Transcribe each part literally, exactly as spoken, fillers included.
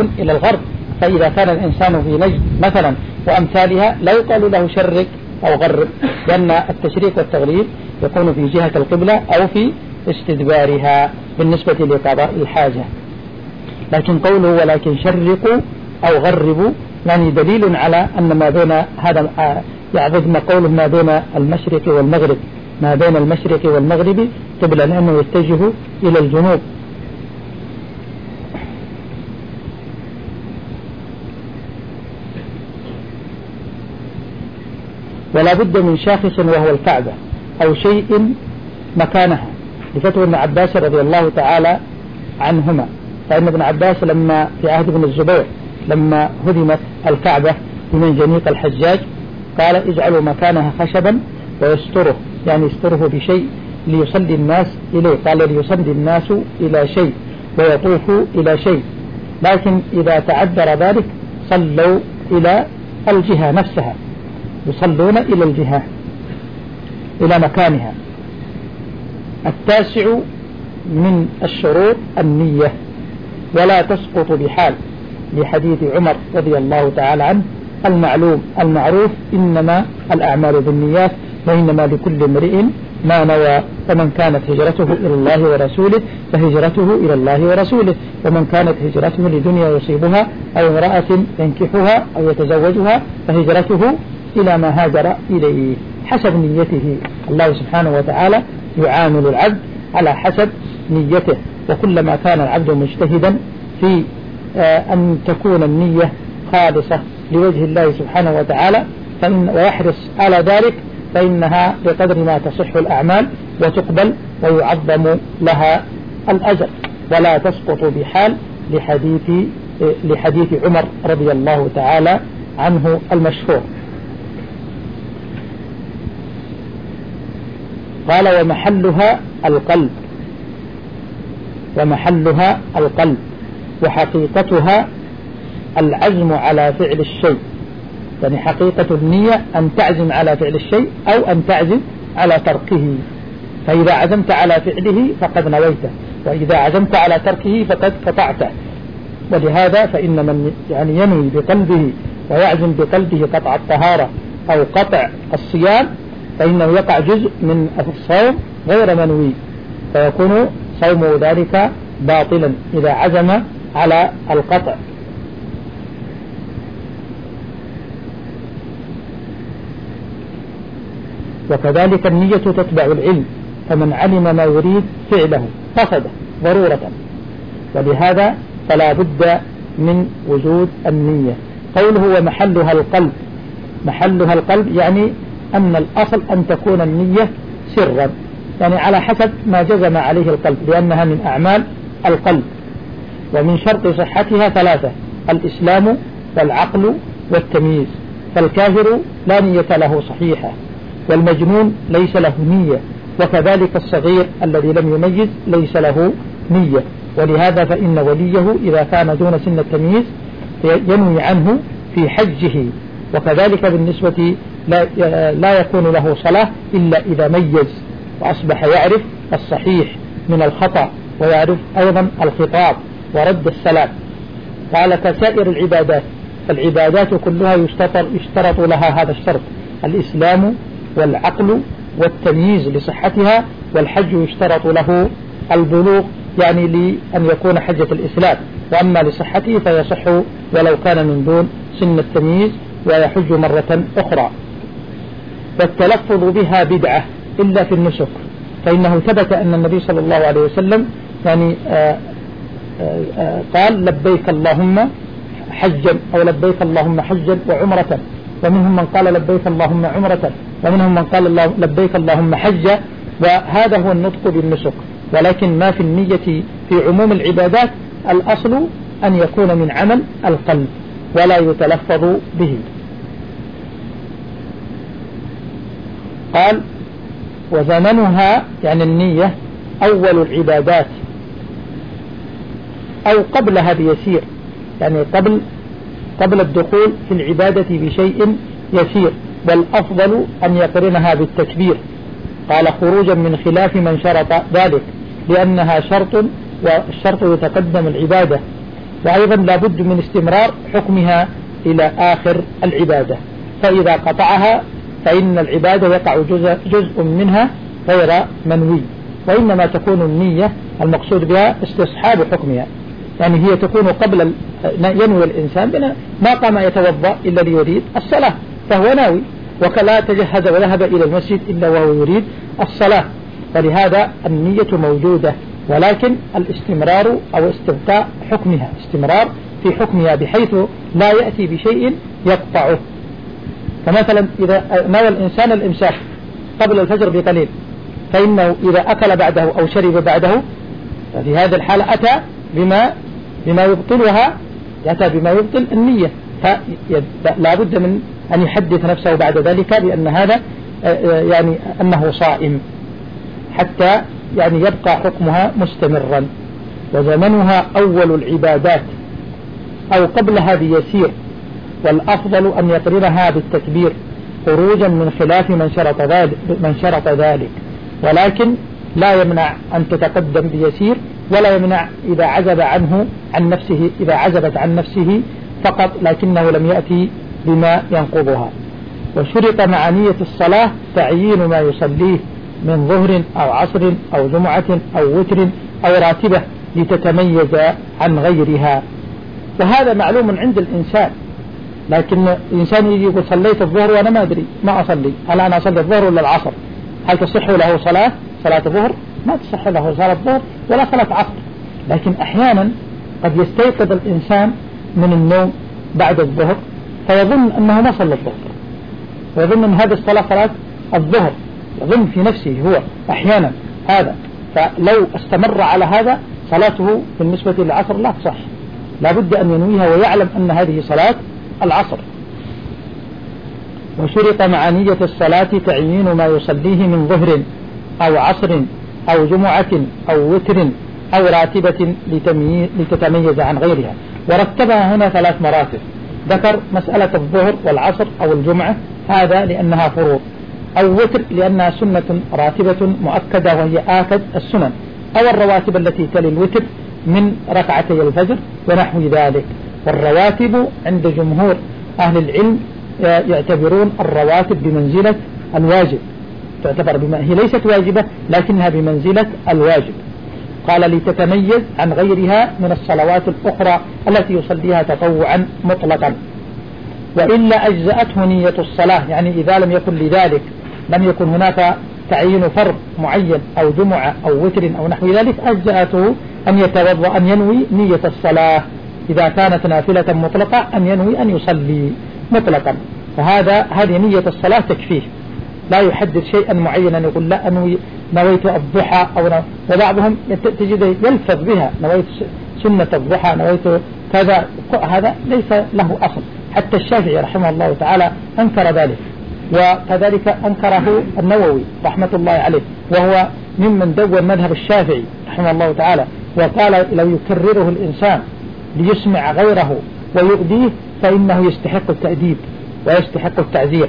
يتجهون إلى الغرب. فإذا كان الإنسان في نجد مثلا وأمثالها لا يقال له شرق أو غرب، لأن التشريق والتغريب يكون في جهة القبلة أو في استدبارها بالنسبة لقضاء الحاجة. لكن قوله ولكن شرقوا أو غربوا يعني دليل على أن ما بين هذا يعظم قوله ما بين المشرق والمغرب، ما بين المشرق والمغرب قبلا، لأنه يتجه إلى الجنوب. ولا بد من شاخص وهو الكعبة أو شيء مكانها، لفتوى ابن عباس رضي الله تعالى عنهما. فإن ابن عباس لما في عهد ابن الزبير لما هدمت الكعبة من جنيق الحجاج قال اجعلوا مكانها خشبا ويستره، يعني يستره بشيء ليصلي الناس إليه. قال ليصلي الناس إلى شيء ويطوفوا إلى شيء، لكن إذا تعذر ذلك صلوا إلى الجهة نفسها، يصلون إلى الجهة إلى مكانها. التاسع من الشروط النية ولا تسقط بحال، لحديث عمر رضي الله تعالى عنه المعلوم المعروف إنما الأعمال بالنيات وإنما لكل امرئ ما نوى، فمن كانت هجرته إلى الله ورسوله فهجرته إلى الله ورسوله، ومن كانت هجرته لدنيا يصيبها أو امرأة ينكحها أو يتزوجها فهجرته إلى ما هاجر إليه حسب نيته. الله سبحانه وتعالى يعامل العبد على حسب نيته، وكلما كان العبد مجتهدا في أن تكون النية خالصة لوجه الله سبحانه وتعالى فإن ويحرص على ذلك فإنها بقدر ما تصح الأعمال وتقبل ويعظم لها الأجر. ولا تسقط بحال لحديث لحديث عمر رضي الله تعالى عنه المشهور. قال ومحلها القلب، ومحلها القلب وحقيقتها العزم على فعل الشيء، يعني حقيقة النية أن تعزم على فعل الشيء أو أن تعزم على تركه. فإذا عزمت على فعله فقد نويته، وإذا عزمت على تركه فقد قطعته. ولهذا فإن من يعني ينوي بقلبه ويعزم بقلبه قطع الطهارة أو قطع الصيام فإنه يقع جزء من الصوم غير منوي، فيكون صومه ذلك باطلا إذا عزم على القطع. وكذلك النية تتبع العلم، فمن علم ما يريد فعله قصده ضرورة، ولهذا فلا بد من وجود النية. قوله ومحلها القلب، محلها القلب يعني أن الأصل أن تكون النية سرا، يعني على حسب ما جزم عليه القلب، لأنها من أعمال القلب. ومن شرط صحتها ثلاثة: الإسلام والعقل والتمييز. فالكافر لا نية له صحيحة، والمجنون ليس له نية، وكذلك الصغير الذي لم يميز ليس له نية. ولهذا فإن وليه إذا كان دون سن التمييز ينوي عنه في حجه. وكذلك بالنسبة لا, لا يكون له صلاة إلا إذا ميز وأصبح يعرف الصحيح من الخطأ، ويعرف أيضا الخطاب ورد السلام. قال كسائر العبادات، فالعبادات كلها يشترط, يشترط لها هذا الشرط: الإسلام والعقل والتمييز لصحتها، والحج يشترط له البلوغ يعني لأن يكون حجة الإسلام، وأما لصحته فيصح ولو كان من دون سن التمييز ويحج مرة أخرى. والتلفظ بها بدعة إلا في النسك، فإنه ثبت أن النبي صلى الله عليه وسلم يعني آآ آآ قال لبيك اللهم حجا أو لبيك اللهم حجا وعمرة، ومنهم من قال لبيك اللهم عمرة، ومنهم من قال الله لبيك اللهم حجا، وهذا هو النطق بالنسك. ولكن ما في النية في عموم العبادات الأصل أن يكون من عمل القلب ولا يتلفظ به. قال وزمنها يعني النية أول العبادات أو قبلها بيسير، يعني قبل قبل الدخول في العبادة بشيء يسير، والأفضل أن يقرنها بالتكبير. قال خروجا من خلاف من شرط ذلك، لأنها شرط والشرط يتقدم العبادة، وأيضا لابد من استمرار حكمها إلى آخر العبادة، فإذا قطعها فإن العبادة يقع جزء, جزء منها غير منوي، وإنما تكون النية المقصود بها استصحاب حكمها، يعني هي تكون قبل ينوي الإنسان ما قام يتوضأ إلا ليريد الصلاة فهو ناوي، وكلا تجهز وذهب إلى المسجد إلا وهو يريد الصلاة، فلهذا النية موجودة، ولكن الاستمرار أو استبقاء حكمها، استمرار في حكمها بحيث لا يأتي بشيء يقطعه. فمثلا إذا نوى الإنسان الإمساك قبل الفجر بقليل، فإنه إذا أكل بعده أو شرب بعده ففي هذه الحالة أتى بما بما يبطلها، أتى بما يبطل النية، فلا بد من أن يحدث نفسه بعد ذلك بأن هذا يعني أنه صائم حتى يعني يبقى حكمها مستمرا. وزمنها أول العبادات أو قبلها بيسير، والأفضل أن يقرنها بالتكبير خروجا من خلاف من شرط ذلك, من شرط ذلك ولكن لا يمنع أن تتقدم بيسير، ولا يمنع إذا عزب عنه عن نفسه إذا عزبت عن نفسه فقط، لكنه لم يأتي بما ينقضها. وشرط مع نية الصلاة تعيين ما يصليه من ظهر أو عصر أو جمعة أو وتر أو راتبة لتتميز عن غيرها، وهذا معلوم عند الإنسان، لكن الإنسان يجي يقول صليت الظهر وأنا ما أدري ما أصلي، هل أنا أصلي الظهر ولا العصر؟ هل تصح له صلاة صلاة الظهر؟ ما تصح له صلاة الظهر ولا صلاة عصر. لكن أحيانا قد يستيقظ الإنسان من النوم بعد الظهر فيظن أنه ما صلى الظهر، ويظن أن هذه الصلاة صلاة الظهر، يظن في نفسه هو أحيانا هذا، فلو استمر على هذا صلاته بالنسبة للعصر لا تصح، لا بد أن ينويها ويعلم أن هذه صلاة العصر. وشرط مع نية الصلاة تعيين ما يصليه من ظهر أو عصر أو جمعة أو وتر أو راتبة لتتميز عن غيرها. ورتبها هنا ثلاث مراتب، ذكر مسألة الظهر والعصر أو الجمعة هذا لأنها فروض، أو وتر لأنها سنة راتبة مؤكدة وهي آكد السنن، أو الرواتب التي تلي الوتر من ركعتي الفجر ونحو ذلك. والرواتب عند جمهور أهل العلم يعتبرون الرواتب بمنزلة الواجب، تعتبر بما هي ليست واجبة لكنها بمنزلة الواجب. قال لتتميز عن غيرها من الصلوات الأخرى التي يصليها تطوعا مطلقا، وإلا أجزأته نية الصلاة، يعني إذا لم يكن لذلك لم يكن هناك تعيين فرض معين أو جمعة أو وتر أو نحو ذلك، أجزأته أن يتوضأ أن ينوي نية الصلاة، إذا كانت نافلة مطلقة أن ينوي أن يصلي مطلقا، فهذا هذه نية الصلاة تكفيه، لا يحدد شيئا معينا يقول لا أنوي نويت الضحى أو نو... وبعضهم تجد يلفظ بها نويت سنة الضحى نويت كذا، هذا ليس له أصل، حتى الشافعي رحمه الله تعالى أنكر ذلك، وكذلك أنكره النووي رحمة الله عليه، وهو ممن دون مذهب الشافعي رحمه الله تعالى، وقال لو يكرره الإنسان ليسمع غيره ويؤذيه فإنه يستحق التأديب ويستحق التعزير.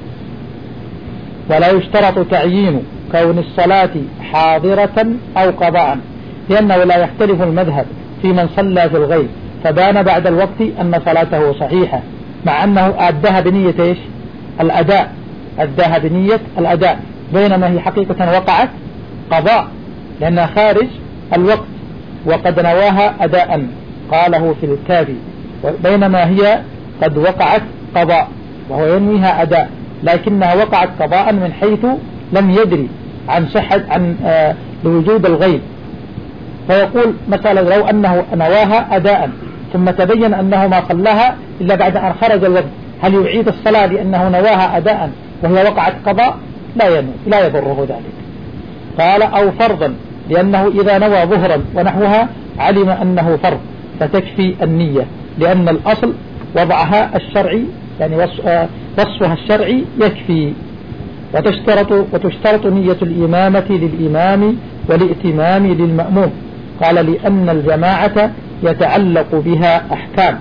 ولا يشترط تعيين كون الصلاة حاضرة أو قضاء، لأنه لا يختلف المذهب في من صلى في الغيب فبان بعد الوقت أن صلاته صحيحة، مع أنه أداها بنية إيش؟ الأداء، أداها بنية الأداء، بينما هي حقيقة وقعت قضاء لأنها خارج الوقت وقد نواها أداء، قاله في الكافي، بينما هي قد وقعت قضاء وهو ينويها أداء، لكنها وقعت قضاء من حيث لم يدري عن صحة عن آه لوجود الغيب، فيقول مثلا لو أنه نواها أداء ثم تبين أنه ما صلاها إلا بعد أن خرج الوقت، هل يعيد الصلاة لأنه نواها أداء وهي وقعت قضاء؟ لا ينوي، لا يضره ذلك. قال أو فرضا، لأنه إذا نوى ظهرا ونحوها علم أنه فرض فتكفي النية، لأن الأصل وضعها الشرعي يعني وصفها الشرعي يكفي. وتشترط, وتشترط نية الإمامة للإمام والائتمام للمأموم، قال لأن الجماعة يتعلق بها أحكام،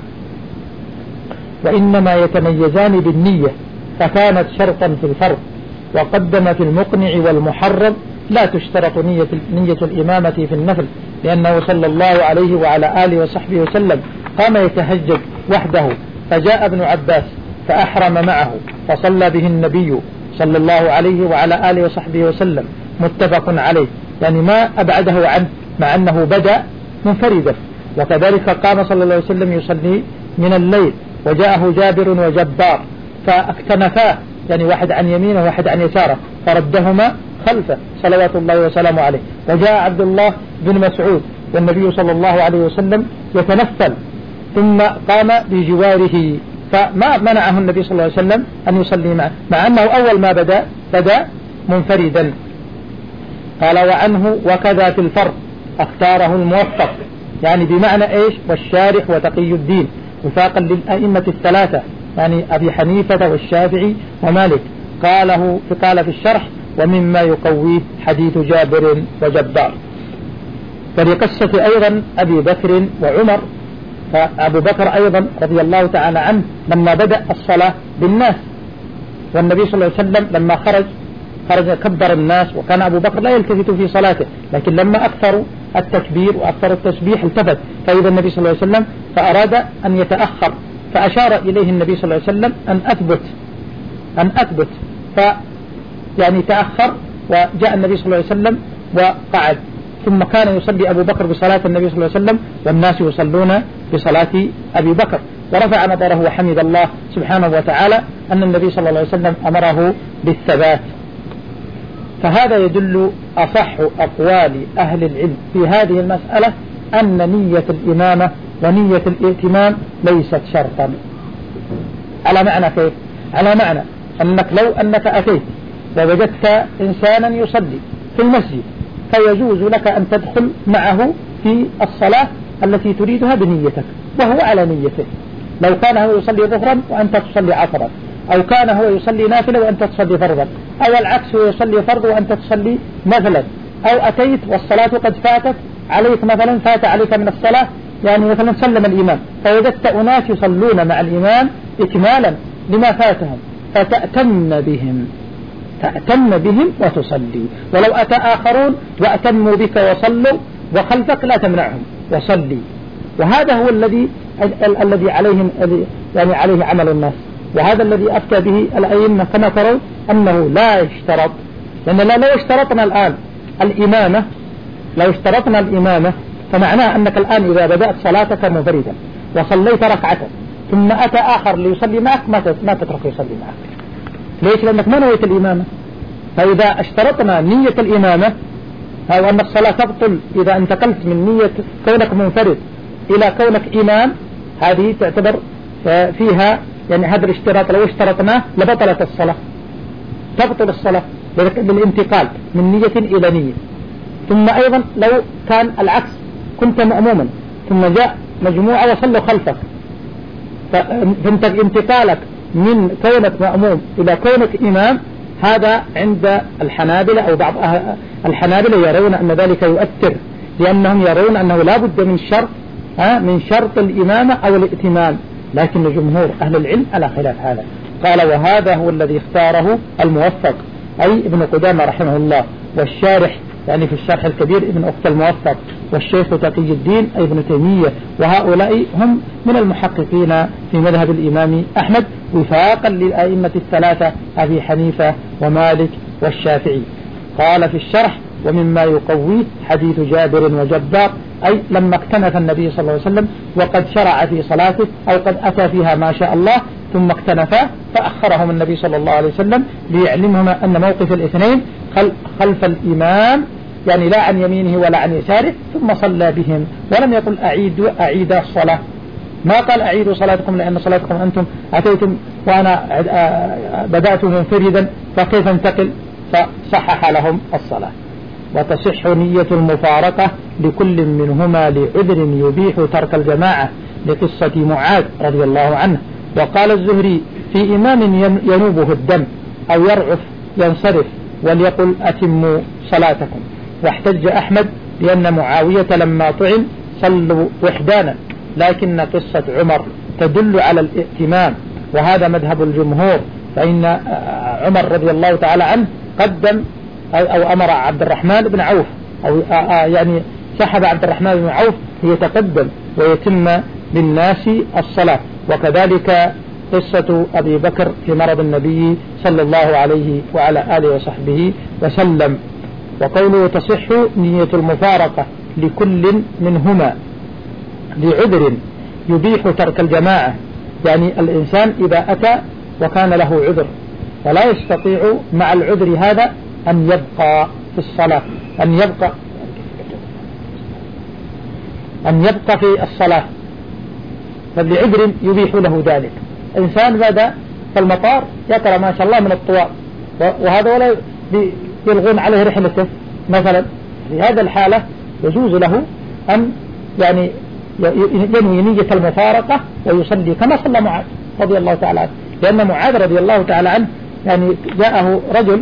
وإنما يتميزان بالنية، فكانت شرطا في الفرض، وقدم في المقنع والمحرم لا تشترط نية, نية الإمامة في النفل، لأنه صلى الله عليه وعلى آله وصحبه وسلم قام يتهجد وحده، فجاء ابن عباس فأحرم معه فصلى به النبي صلى الله عليه وعلى آله وصحبه وسلم، متفق عليه، يعني ما أبعده عنه مع أنه بدأ منفردا. وكذلك قام صلى الله عليه وسلم يصلي من الليل، وجاءه جابر وجبار فاكتنفاه، يعني واحد عن يمينه وواحد عن يساره، فردهما خلفه صلوات الله وسلامه عليه. وجاء عبد الله بن مسعود والنبي صلى الله عليه وسلم يتنفل، ثم قام بجواره، فما منعه النبي صلى الله عليه وسلم أن يصلي معه، مع أنه أول ما بدأ بدأ منفردا. قال وعنه وكذا في الفرق اختاره الموفق، يعني بمعنى إيش؟ والشارح وتقي الدين، وفاقا للأئمة الثلاثة، يعني أبي حنيفة والشافعي ومالك. قاله قال في الشرح ومما يقويه حديث جابر وجبار. فلقصة أيضا أبي بكر وعمر، فأبو بكر أيضا رضي الله تعالى عنه لما بدأ الصلاة بالناس، والنبي صلى الله عليه وسلم لما خرج خرج كبر الناس، وكان أبو بكر لا يلتفت في صلاته، لكن لما أكثروا التكبير وأكثر التسبيح التفت، فإذا النبي صلى الله عليه وسلم فأراد أن يتأخر، فأشار إليه النبي صلى الله عليه وسلم أن أثبت أن أثبت ف يعني تأخر، وجاء النبي صلى الله عليه وسلم وقعد، ثم كان يصلي أبو بكر بصلاة النبي صلى الله عليه وسلم والناس يصلون بصلاة أبي بكر، ورفع نظره وحمد الله سبحانه وتعالى أن النبي صلى الله عليه وسلم أمره بالثبات. فهذا يدل أصح أقوال أهل العلم في هذه المسألة أن نية الإمامة ونية الائتمام ليست شرطا. على معنى كيف؟ على معنى أنك لو أنك أتيت ووجدت إنسانا يصلي في المسجد، فيجوز لك أن تدخل معه في الصلاة التي تريدها بنيتك وهو على نيته. لو كان هو يصلي ظهرا وأنت تصلي عصرا، أو كان هو يصلي نافلة وأنت تصلي فرضا، أو العكس هو يصلي فرض وأنت تصلي مثلا، أو أتيت والصلاة قد فاتت عليك، مثلا فات عليك من الصلاة، يعني مثلا سلم الإمام فوجدت أناس يصلون مع الإمام إكمالا لما فاتهم، فتأتم بهم تأتم بهم وتصلي. ولو أتى آخرون وأتموا بك وصلوا وخلفك لا تمنعهم وصلي. وهذا هو الذي الذي عليهم يعني عليه عمل الناس، وهذا الذي أفتى به الأئمة كما ترون أنه لا يشترط، لأن لا لو اشترطنا الآن الإمامة لو اشترطنا الإمامة فمعناه أنك الآن إذا بدأت صلاتك منفردا وصليت ركعة ثم أتى آخر ليصلي معك ما تترك يصلي معك. ليش؟ لأنك ما نويت الإمامة. فإذا اشترطنا نية الإمامة أو أن الصلاة تبطل إذا انتقلت من نية كونك منفرد إلى كونك إمام، هذه تعتبر فيها يعني هذا الاشتراط لو اشترطناه لبطلت الصلاة، تبطل الصلاة بالانتقال من نية إلى نية. ثم أيضا لو كان العكس، كنت مأموما ثم جاء مجموعة وصلوا خلفك، فانت انتقالك من كونك مأموم إلى كونك إمام، هذا عند الحنابلة أو بعض الحنابلة يرون أن ذلك يؤثر، لأنهم يرون أنه لا بد من شرط من شرط الإمامة أو الائتمام، لكن جمهور أهل العلم على خلاف هذا. قال وهذا هو الذي اختاره الموفق أي ابن قدامة رحمه الله، والشارح يعني في الشرح الكبير ابن أخت الموفق، والشيخ تقي الدين أي ابن تيمية، وهؤلاء هم من المحققين في مذهب الإمام أحمد وفاقا للأئمة الثلاثة أبي حنيفة ومالك والشافعي. قال في الشرح ومما يقويه حديث جابر وجبار، أي لما اكتنف النبي صلى الله عليه وسلم وقد شرع في صلاته أو قد أتى فيها ما شاء الله ثم اكتنفا، فأخرهم النبي صلى الله عليه وسلم ليعلمهما أن موقف الاثنين خلف الإمام، يعني لا عن يمينه ولا عن يساره، ثم صلى بهم ولم يقل أعيدوا أعيد الصلاة، ما قال أعيدوا صلاتكم لأن صلاتكم أنتم أتيتم وأنا بدأت منفردا فكيف انتقل، فصحح لهم الصلاة. وتصح نية المفارقة لكل منهما لعذر يبيح ترك الجماعة لقصة معاذ رضي الله عنه. وقال الزهري في إمام ينوبه الدم أو يرعف ينصرف وليقل أتموا صلاتكم. واحتج أحمد لأن معاوية لما طعن صلوا وحدانا، لكن قصة عمر تدل على الائتمام، وهذا مذهب الجمهور، فإن عمر رضي الله تعالى عنه قدم أو أمر عبد الرحمن بن عوف أو يعني سحب عبد الرحمن بن عوف ليتقدم ويتم للناس الصلاة. وكذلك قصة أبي بكر في مرض النبي صلى الله عليه وعلى آله وصحبه وسلم. وقوله تصح نية المفارقة لكل منهما لعذر يبيح ترك الجماعة، يعني الإنسان إذا أتى وكان له عذر ولا يستطيع مع العذر هذا أن يبقى في الصلاة أن يبقى أن يبقى في الصلاة فلعذر يبيح له ذلك. إنسان بدأ في المطار يقرأ ما شاء الله من الطوال، وهذا ولا يلغون عليه رحلته مثلا، في هذا الحالة يجوز له أن يعني ينوي نية المفارقة ويصلي كما صلى معاذ رضي الله تعالى عنه، لأن معاذ رضي الله تعالى عنه يعني جاءه رجل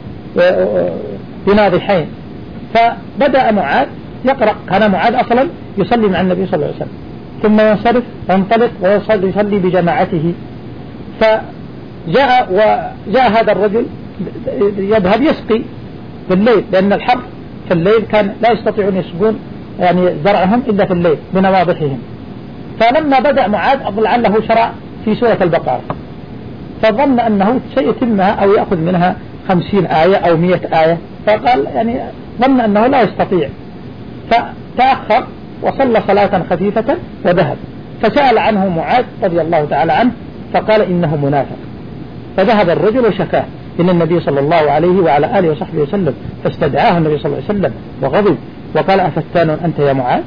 بناضحين فبدأ معاذ يقرأ، كان معاذ أصلا يصلي مع النبي صلى الله عليه وسلم ثم ينصرف وينطلق ويصلي بجماعته. فجاء وجاء هذا الرجل يذهب يسقي في الليل، لأن الحر في الليل كان لا يستطيعون يسقون يعني زرعهم إلا في الليل بنواضحهم. فلما بدأ معاذ لعله شرع في سورة البقرة فظن أنه سيتمها أو يأخذ منها خمسين آية أو مئة آية، فقال يعني ظن أنه لا يستطيع فتأخر وصلى صلاة خفيفة وذهب. فسأل عنه معاذ رضي الله تعالى عنه فقال إنه منافق. فذهب الرجل وشكاه إلى النبي صلى الله عليه وعلى آله وصحبه وسلم، فاستدعاه النبي صلى الله عليه وسلم وغضب وقال أفتان أنت يا معاذ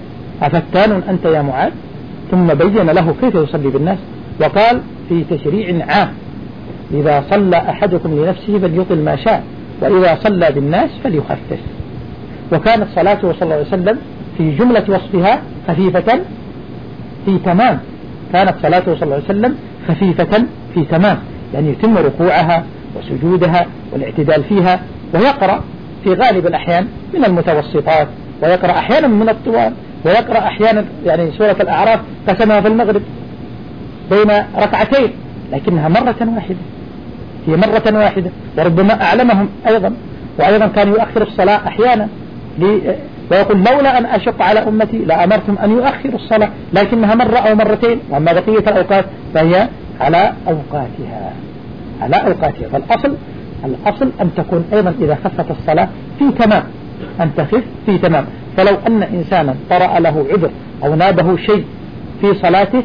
أفتان أنت يا معاذ ثم بين له كيف يصلي بالناس، وقال في تشريع عام إذا صلى أحدكم لنفسه فليطل ما شاء وإذا صلى بالناس فليخفف. وكانت صلاته صلى الله عليه وسلم في جملة وصفها خفيفة في تمام، كانت صلاته صلى الله عليه وسلم خفيفة في تمام، يعني يتم ركوعها وسجودها والاعتدال فيها، ويقرأ في غالب الأحيان من المتوسطات ويقرأ أحيانا من الطوال ويقرأ أحيانا يعني سورة الأعراف قسمها في المغرب بين ركعتين لكنها مرة واحدة، هي مرة واحدة، وربما أعلمهم أيضا. وأيضا كان يؤخر الصلاة أحيانا ويقول لولا أن أشق على أمتي لأمرتم أن يؤخروا الصلاة، لكنها مرة أو مرتين، وأما بقية الأوقات فهي على أوقاتها على أوقاتها. فالأصل الأصل أن تكون أيضا إذا خفت الصلاة في تمام، أن تخف في تمام. فلو أن إنسانا طرأ له عذر أو نابه شيء في صلاته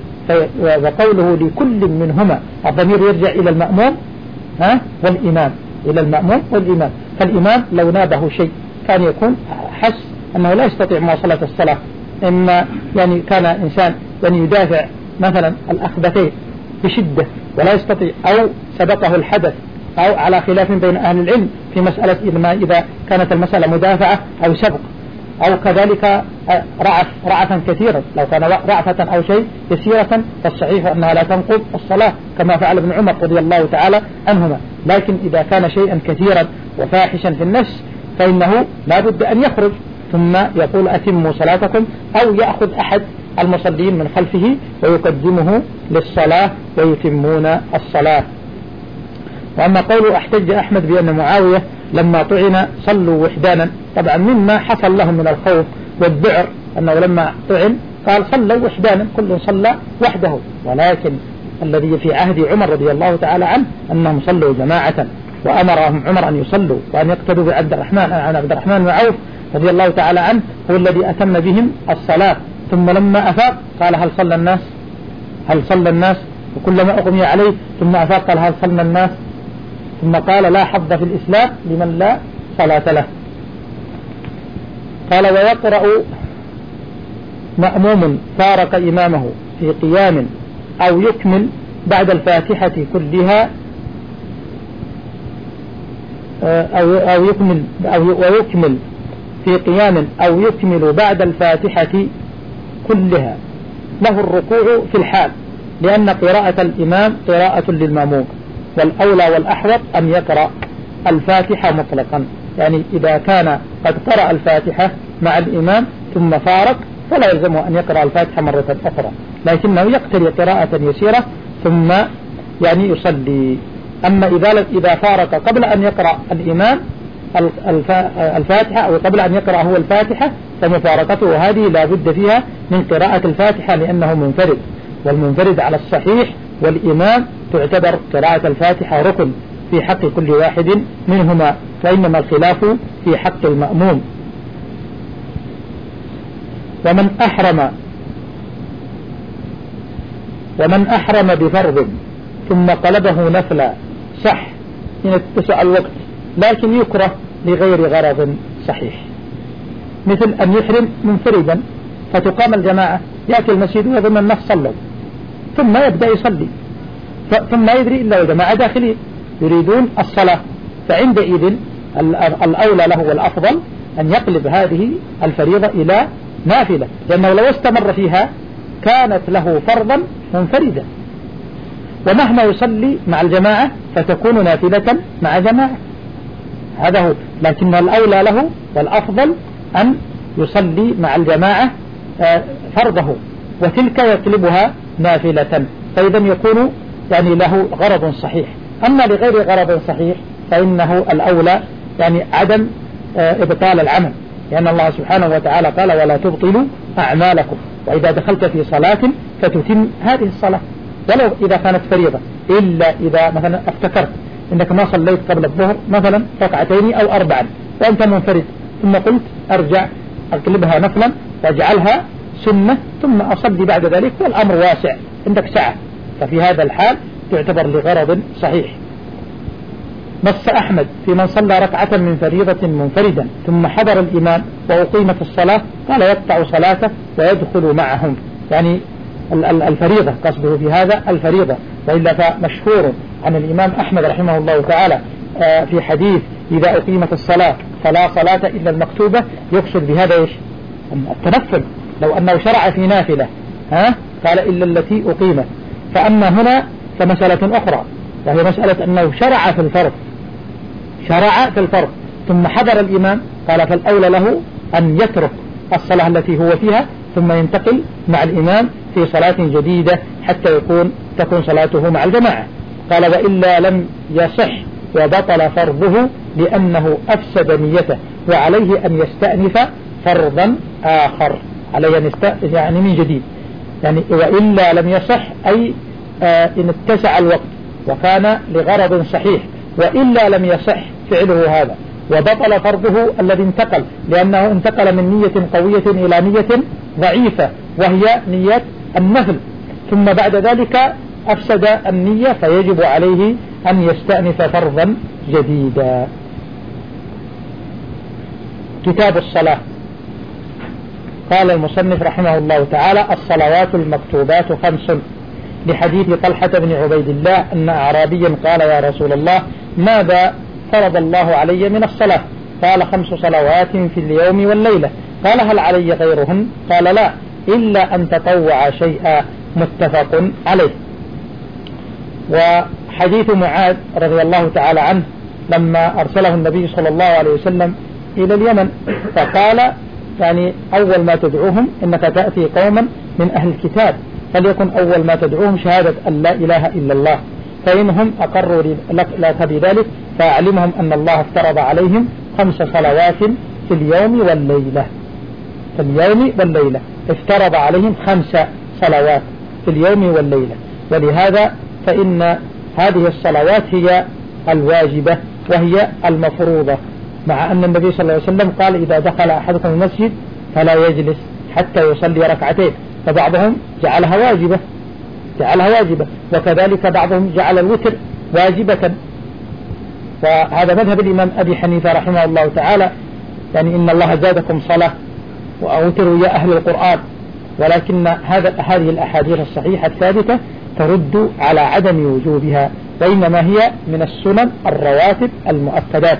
وقوله لكل منهما الضمير يرجع إلى المأموم ها والإمام، إلى المأموم والإمام. فالإمام لو نابه شيء كان يكون حس أنه لا يستطيع مواصلة الصلاة، إما يعني كان إنسان يعني يدافع مثلا الأخبثين بشدة ولا يستطيع، أو سبقه الحدث، أو على خلاف بين أهل العلم في مسألة ما إذا كانت المسألة مدافعة أو سبق، أو كذلك رعف رعفا كثيرا، لو كان رعفة أو شيء يسيرة فالصحيح أنها لا تنقض الصلاة كما فعل ابن عمر رضي الله تعالى عنهما. لكن إذا كان شيئا كثيرا وفاحشا في النفس فإنه لا بد أن يخرج ثم يقول أتموا صلاتكم، أو يأخذ أحد المصلين من خلفه ويقدمه للصلاة ويتمون الصلاة. وأما قوله احتج أحمد بأن معاوية لما طعن صلوا وحدانا، طبعا مما حصل لهم من الخوف والذعر أنه لما طعن قال صلوا وحدانا كل صلى وحده، ولكن الذي في عهد عمر رضي الله تعالى عنه أنهم صلوا جماعة، وأمرهم عمر أن يصلوا وأن يقتدوا بعبد الرحمن عن عبد الرحمن بن عوف رضي الله تعالى عنه هو الذي أتم بهم الصلاة. ثم لما أفاق قال هل صلى الناس هل صلى الناس وكلما أغمي عليه ثم أفاق قال هل صلى الناس، ثم قال لا حظ في الإسلام لمن لا صلاة له. قال ويقرأ مأموم فارق إمامه في قيام أو يكمل بعد الفاتحة كلها أو أو يكمل أو ويكمل في قيام أو يكمل بعد الفاتحة كلها له الركوع في الحال، لأن قراءة الإمام قراءة للمأموم، والأولى والأحوط أن يقرأ الفاتحة مطلقا، يعني إذا كان قد قرأ الفاتحة مع الإمام ثم فارق فلا يلزمه أن يقرأ الفاتحة مرة أخرى، لكنه يقتري قراءة يسيرة ثم يعني يصلي. أما إذا إذا فارق قبل أن يقرأ الإمام الفاتحة أو قبل أن يقرأ هو الفاتحة، فمفارقته هذه لا بد فيها من قراءة الفاتحة لأنه منفرد، والمنفرد على الصحيح والإمام تعتبر قراءة الفاتحة ركن في حق كل واحد منهما، وإنما الخلاف في حق المأموم. ومن أحرم ومن أحرم بفرض ثم قلبه نفلا صح إن اتسع الوقت، لكن يكره لغير غرض صحيح، مثل أن يحرم منفردا فتقام الجماعة، يأتي المسجد ويظن الناس صلوا ثم يبدأ يصلي ثم يدري إلا الجماعة داخلين يريدون الصلاة، فعندئذ الأولى له والأفضل أن يقلب هذه الفريضة إلى نافلة، لأنه لو استمر فيها كانت له فرضا منفردا، ومهما يصلي مع الجماعة فتكون نافلة مع جماعة، هذا هو. لكن الأولى له والأفضل أن يصلي مع الجماعة فرضه، وتلك يطلبها نافلة، فإذا يكون يعني له غرض صحيح. أما لغير غرض صحيح فإنه الأولى يعني عدم إبطال العمل، لأن الله سبحانه وتعالى قال ولا تبطلوا أعمالكم، وإذا دخلت في صلاة فتتم هذه الصلاة ولو إذا كانت فريضة، إلا إذا مثلا افتكرت إنك ما صليت قبل الظهر مثلا ركعتين أو أربعا وأنت منفرد، ثم قلت أرجع أقلبها نفلا وأجعلها سنة ثم أصلي بعد ذلك، والأمر واسع عندك سعة، ففي هذا الحال تعتبر لغرض صحيح. نص أحمد في من صلى ركعة من فريضة منفردا ثم حضر الإمام وأقيمت الصلاة قال يقطع صلاته ويدخل معهم، يعني الفريضة قصده في هذا الفريضة، وإلا فمشهور عن الإمام أحمد رحمه الله تعالى في حديث إذا أقيمت الصلاة فلا صلاة إلا المكتوبة، يقصد بهذا إيش؟ التنفل، لو أنه شرع في نافلة ها قال إلا التي أقيمت. فأما هنا فمسألة أخرى، وهي مسألة أنه شرع في الفرض شرع في الفرض ثم حضر الإمام، قال فالأولى له أن يترك الصلاة التي هو فيها ثم ينتقل مع الإمام في صلاة جديدة حتى يكون تكون صلاته مع الجماعة. قال وإلا لم يصح وبطل فرضه لأنه أفسد نيته، وعليه أن يستأنف فرضا آخر، عليه أن يستأنف يعني من جديد، يعني وإلا لم يصح أي آه إن اتسع الوقت وكان لغرض صحيح، وإلا لم يصح فعله هذا وبطل فرضه الذي انتقل، لأنه انتقل من نية قوية إلى نية ضعيفة وهي نية النفل، ثم بعد ذلك أفسد النية، فيجب عليه أن يستأنف فرضا جديدا. كتاب الصلاة. قال المصنف رحمه الله تعالى الصلوات المكتوبات خمس، لحديث طلحة بن عبيد الله أن أعرابيا قال يا رسول الله ماذا فرض الله علي من الصلاة؟ قال خمس صلوات في اليوم والليلة. قال هل علي غيرهن؟ قال لا إلا أن تطوع شيئا، متفق عليه. وحديث معاذ رضي الله تعالى عنه لما أرسله النبي صلى الله عليه وسلم إلى اليمن فقال يعني أول ما تدعوهم إنك تأتي قوما من أهل الكتاب، فليكن أول ما تدعوهم شهادة أن لا إله إلا الله، فإنهم أقروا لك بذلك فأعلمهم أن الله افترض عليهم خمس صلوات في اليوم والليلة. في اليوم والليلة افترض عليهم خمس صلوات في اليوم والليلة، ولهذا فإن هذه الصلوات هي الواجبة وهي المفروضة، مع أن النبي صلى الله عليه وسلم قال إذا دخل أحدكم المسجد فلا يجلس حتى يصلي ركعتين، فبعضهم جعلها واجبة جعلها واجبة وكذلك بعضهم جعل الوتر واجبة، وهذا مذهب الإمام أبي حنيفة رحمه الله تعالى، يعني إن الله زادكم صلاة وأوتروا يا أهل القرآن، ولكن هذا هذه الأحاديث الصحيحة الثابتة ترد على عدم وجوبها، وإنما هي من السنن الرواتب المؤكدات.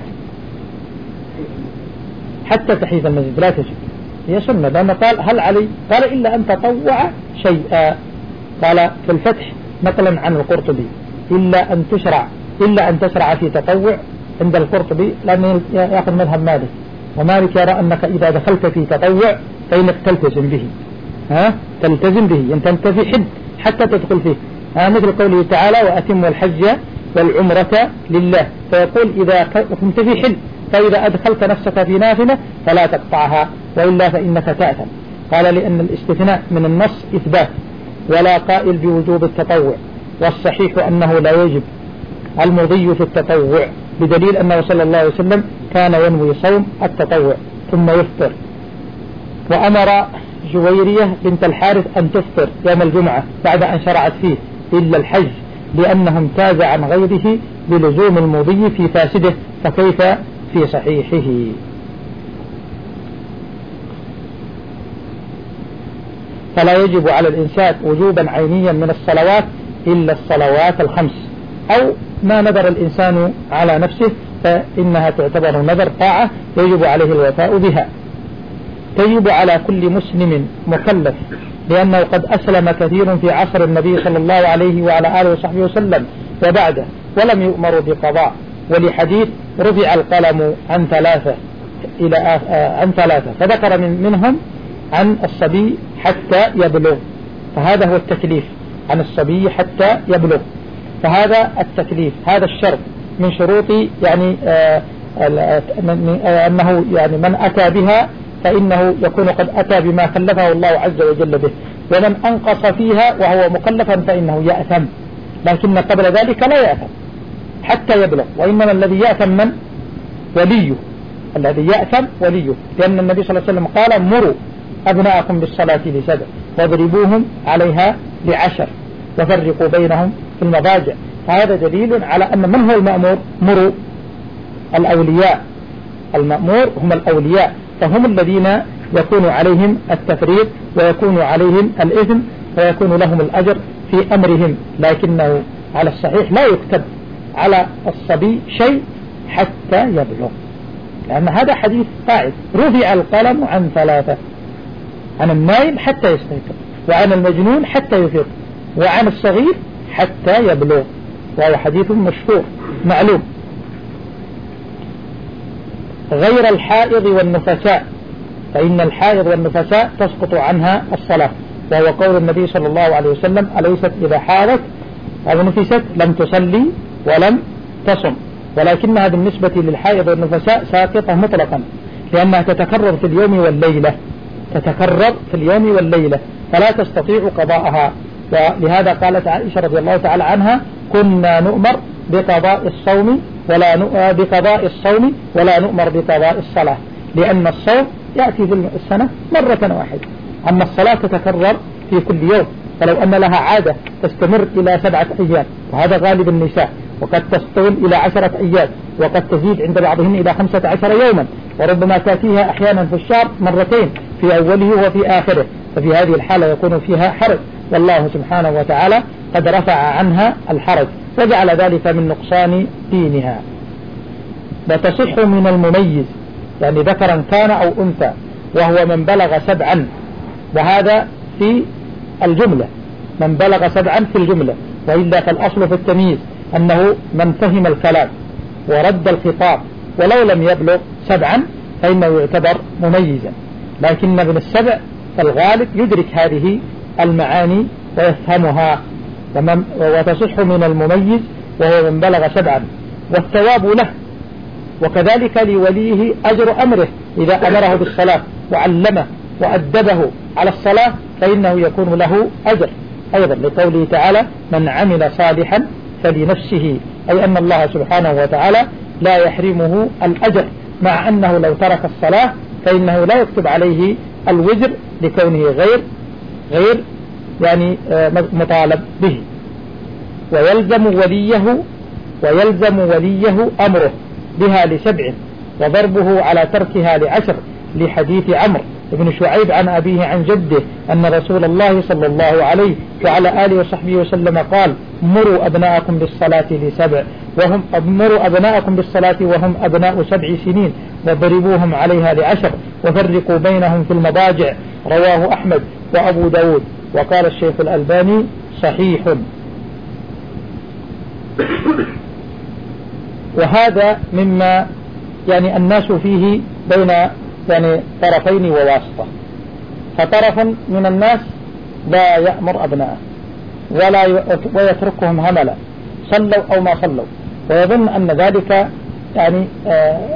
حتى تحية المسجد لا تجب، هي سنة، لأنه قال هل علي؟ قال إلا أن تطوع شيئا. قال في الفتح نقلا عن القرطبي إلا أن تشرع إلا أن تشرع في تطوع عند القرطبي، لأنه يأخذ مذهب مالك، ومالك يرى أنك إذا دخلت في تطوع فإنك تلتزم به ها تلتزم به أنت أنت في حد حتى تدخل فيه، ها مثل قوله تعالى وأتموا الحج والعمرة لله، فيقول إذا كنت في حل فإذا أدخلت نفسك في نافلة فلا تقطعها وإلا فإنك تأثم. قال لأن الاستثناء من النص إثبات ولا قائل بوجوب التطوع، والصحيح أنه لا يجب المضي في التطوع، بدليل أنه صلى الله عليه وسلم كان ينوي صوم التطوع ثم يفطر. وأمر جويرية بنت الحارث أن تفطر يوم الجمعة بعد أن شرعت فيه إلا الحج، لأنه امتاز عن غيره بلزوم المضي في فاسده، فكيف في صحيحه. فلا يجب على الإنسان وجوبا عينيا من الصلوات إلا الصلوات الخمس، أو ما نذر الإنسان على نفسه فإنها تعتبر نذر طاعة يجب عليه الوفاء بها. تجب على كل مسلم مكلف، لأنه قد أسلم كثير في عصر النبي صلى الله عليه وعلى آله وصحبه وسلم وبعده ولم يؤمروا بقضاء، ولحديث رفع القلم عن ثلاثة إلى عن ثلاثة، فذكر من منهم عن الصبي حتى يبلغ، فهذا هو التكليف عن الصبي حتى يبلغ، فهذا التكليف هذا الشرط من شروط يعني آه أنه يعني من أتى بها فإنه يكون قد أتى بما كلفه الله عز وجل به، ومن أنقص فيها وهو مكلفا فإنه يأثم، لكن قبل ذلك لا يأثم حتى يبلغ. وإنما الذي يأثم من؟ وليه، الذي يأثم وليه، لأن النبي صلى الله عليه وسلم قال مروا أبناءكم بالصلاة لسبع واضربوهم عليها لعشر وفرقوا بينهم في المضاجع. هذا دليل على أن من هو المأمور؟ مروا الأولياء، المأمور هم الأولياء، فهم الذين يكون عليهم التفريط ويكون عليهم الإثم ويكون لهم الأجر في أمرهم، لكنه على الصحيح لا يكتب على الصبي شيء حتى يبلغ، لأن هذا حديث قاعد رفع القلم عن ثلاثة، عن النائم حتى يستيقظ، وعن المجنون حتى يفيق، وعن الصغير حتى يبلغ، وهو حديث مشهور معلوم. غير الحائض والنفساء، فإن الحائض والنفساء تسقط عنها الصلاة، وهو قول النبي صلى الله عليه وسلم أليست إذا حاضت أو نفست لم تصلي ولم تصم، ولكنها بالنسبة للحائض والنفساء ساقطة مطلقا، لأنها تتكرر في اليوم والليلة، تتكرر في اليوم والليلة فلا تستطيع قضاءها. ولهذا قالت عائشة رضي الله تعالى عنها كنا نؤمر بقضاء الصوم ولا بقضاء الصوم ولا نؤمر بقضاء الصلاة، لأن الصوم يأتي في السنة مرة واحدة، أما الصلاة تتكرر في كل يوم، فلو أن لها عادة تستمر إلى سبعة أيام، وهذا غالب النساء، وقد تطول إلى عشرة أيام، وقد تزيد عند بعضهن إلى خمسة عشر يوما، وربما تأتيها أحيانا في الشهر مرتين في أوله وفي آخره، ففي هذه الحالة يكون فيها حرج، والله سبحانه وتعالى قد رفع عنها الحرج وجعل ذلك من نقصان دينها. وتصح من المميز، يعني ذكرا كان أو أنثى، وهو من بلغ سبعا، وهذا في الجملة، من بلغ سبعا في الجملة، وإلا فالأصل في التمييز أنه من فهم الكلام ورد الخطاب ولو لم يبلغ سبعا فإنه يعتبر مميزا، لكن ابن السبع الغالب يدرك هذه المعاني ويفهمها. وتصح من المميز وهو من بلغ سبعا، والثواب له، وكذلك لوليه أجر أمره إذا أمره بالصلاة وعلمه وأدبه على الصلاة فإنه يكون له أجر أيضا، لقوله تعالى من عمل صالحا فلنفسه، أي أن الله سبحانه وتعالى لا يحرمه الأجر، مع أنه لو ترك الصلاة فإنه لا يكتب عليه الوزر لكونه غير غير يعني مطالب به. ويلزم وليه ويلزم وليه أمره بها لسبع، وضربه على تركها لعشر، لحديث عمرو بن شعيب عن أبيه عن جده أن رسول الله صلى الله عليه وعلى آله وصحبه وسلم قال مروا أبناءكم بالصلاة لسبع وهم مروا أبناءكم بالصلاة وهم أبناء سبع سنين وضربوهم عليها لعشر وفرقوا بينهم في المضاجع. رواه أحمد وأبو داود، وقال الشيخ الألباني صحيح. وهذا مما يعني الناس فيه بين يعني طرفين وواسطة، فطرف من الناس لا يأمر أبناءه ولا ويتركهم هملا صلوا أو ما صلوا، ويظن أن ذلك يعني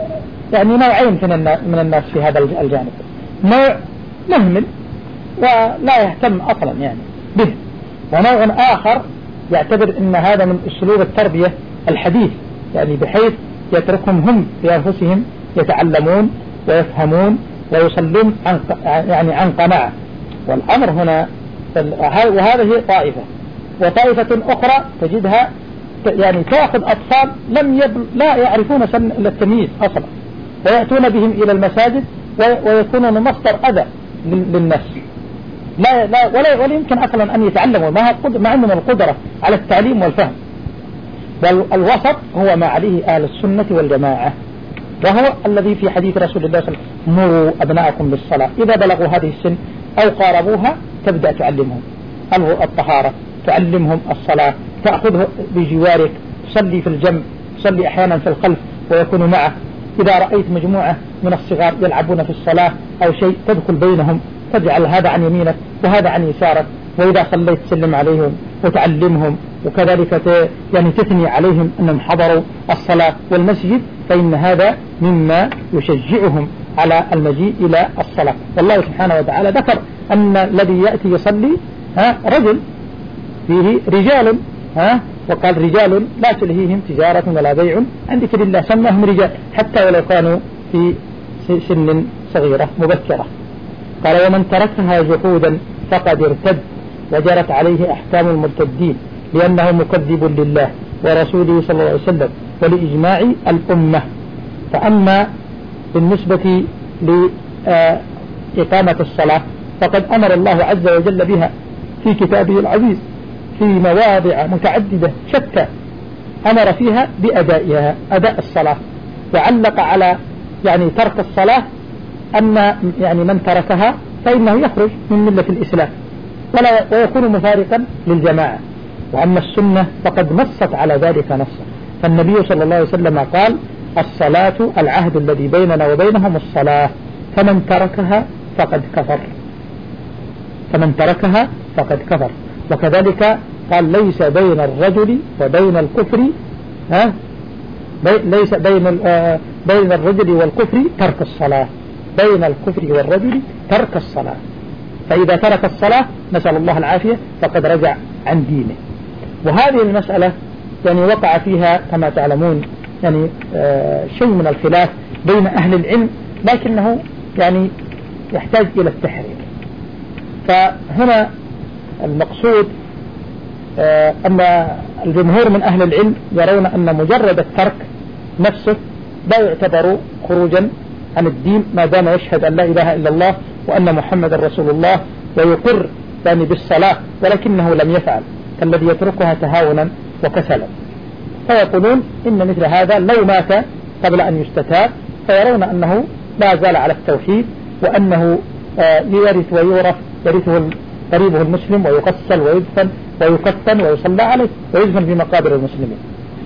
يعني نوعين من الناس في هذا الجانب. نوع مهمل ولا يهتم أصلا يعني به، ونوع آخر يعتبر أن هذا من أسلوب التربية الحديث، يعني بحيث يتركهم هم في أنفسهم يتعلمون ويفهمون ويصلون عن يعني عن قناعة. والأمر هنا وهذه طائفة، وطائفة أخرى تجدها يعني تأخذ أطفال لم يبل لا يعرفون سن التمييز أصلا، ويأتون بهم إلى المساجد ويكونون مصدر أذى للناس، لا لا ولا ولا يمكن أصلا أن يتعلموا ما عندهم القدرة على التعليم والفهم. بل الوسط هو ما عليه أهل السنة والجماعة، وهو الذي في حديث رسول الله صلى الله عليه وسلم: مروا أبناءكم بالصلاة، إذا بلغوا هذه السن أو قاربوها تبدأ تعلمهم الطهارة، تعلمهم الصلاة، تأخذه بجوارك، تصلي في الجنب، تصلي أحيانا في الخلف ويكون معه. إذا رأيت مجموعة من الصغار يلعبون في الصلاة أو شيء تدخل بينهم، تجعل هذا عن يمينك وهذا عن يسارك، وإذا صليت تسلم عليهم وتعلمهم، وكذلك يعني تثني عليهم أنهم حضروا الصلاة والمسجد، فإن هذا مما يشجعهم على المجيء إلى الصلاة. والله سبحانه وتعالى ذكر أن الذي يأتي يصلي ها رجل فيه رجال، ها وقال: رجال لا تلهيهم تجارة ولا بيع عن ذكر الله، سماهم رجال حتى ولو كانوا في سن صغيرة مبكرة. قال: ومن تركها جحودا فقد ارتد وجرت عليه أحكام المرتدين، لأنه مكذب لله ورسوله صلى الله عليه وسلم ولإجماع الأمة. فأما بالنسبة لإقامة الصلاة فقد أمر الله عز وجل بها في كتابه العزيز في مواضع متعددة شتى، أمر فيها بأدائها، أداء الصلاة، وعلق على يعني ترك الصلاة أن يعني من تركها فإنه يخرج من ملة الإسلام ولا ويكون مفارقا للجماعة. وأما السنة فقد نصت على ذلك نصا، فالنبي صلى الله عليه وسلم قال: الصلاة العهد الذي بيننا وبينهم الصلاة، فمن تركها فقد كفر، فمن تركها فقد كفر. وكذلك قال: ليس بين الرجل وبين الكفر ها ليس بين بين الرجل والكفر ترك الصلاة، بين الكفر والرجل ترك الصلاة. فإذا ترك الصلاة نسأل الله العافية فقد رجع عن دينه. وهذه المسألة يعني وقع فيها كما تعلمون يعني آه شيء من الخلاف بين أهل العلم، لكنه يعني يحتاج إلى التحرير. فهنا المقصود آه أن الجمهور من أهل العلم يرون أن مجرد الترك نفسه لا يعتبر خروجا عن الدين ما دام يشهد أن لا إله إلا الله وأن محمد رسول الله ويقر يعني بالصلاة، ولكنه لم يفعل، كالذي يتركها تهاونا وكسلا. فيقولون إن مثل هذا لو مات قبل أن يستتاب فيرون أنه لا زال على التوحيد، وأنه يورث ويورث يرثه قريبه المسلم ويغسل ويدفن ويكفن ويصلى عليه ويدفن في مقابر المسلمين.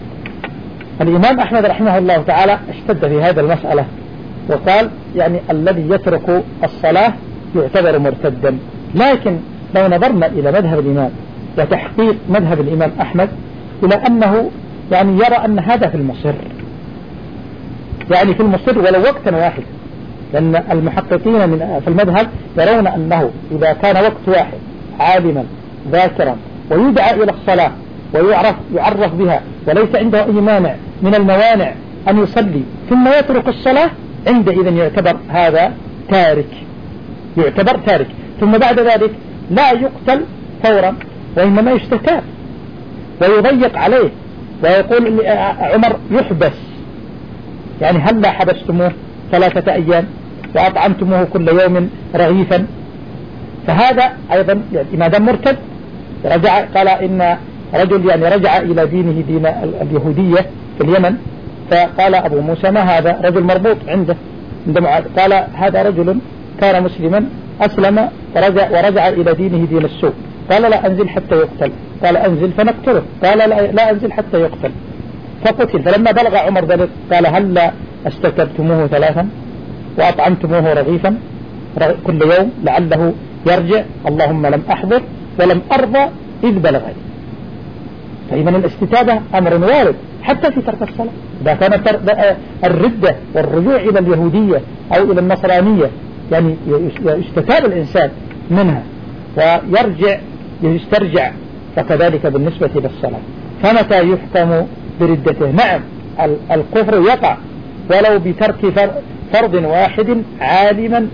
الإمام أحمد رحمه الله تعالى اشتد في هذا المسألة وقال: يعني الذي يترك الصلاة يعتبر مرتدا. لكن لو نظرنا إلى مذهب الإمام وتحقيق مذهب الإمام أحمد إلى أنه يعني يرى أن هذا في المصير، يعني في المصير ولو وقتا واحد، لأن المحققين من في المذهب يرون أنه إذا كان وقت واحد عالما ذاكرا ويدعى إلى الصلاة ويعرف يعرف بها وليس عنده أي مانع من الموانع أن يصلي ثم يترك الصلاة، عندئذ يعتبر هذا تارك، يعتبر تارك. ثم بعد ذلك لا يقتل فورا وإنما يستتاب ويضيق عليه، ويقول عمر يحبس، يعني هل لا حبستموه ثلاثة أيام وأطعمتموه كل يوم رغيفا؟ فهذا أيضا يعني ما دام مرتد رجع. قال إن رجل يعني رجع إلى دينه دين اليهودية في اليمن، فقال أبو موسى: ما هذا؟ رجل مربوط عنده عند معاذ. قال: هذا رجل كان مسلما أسلم ورجع, ورجع إلى دينه دين السوء. قال: لا أنزل حتى يقتل. قال: أنزل فنقتله. قال: لا, لا أنزل حتى يقتل، فقتل. فلما بلغ عمر ذلك قال: هل لا استتبتموه ثلاثا وأطعمتموه رغيفا كل يوم لعله يرجع؟ اللهم لم أحضر ولم أرضى إذ بلغني. فإذا الاستتابة أمر وارد حتى في ترك الصلاة. إذا كانت الردة والرجوع إلى اليهودية أو إلى النصرانية يعني يستتاب الإنسان منها ويرجع يسترجع، فكذلك بالنسبة للصلاة. فمتى يحكم بردته؟ نعم الكفر يقع ولو بترك فرض واحد عالما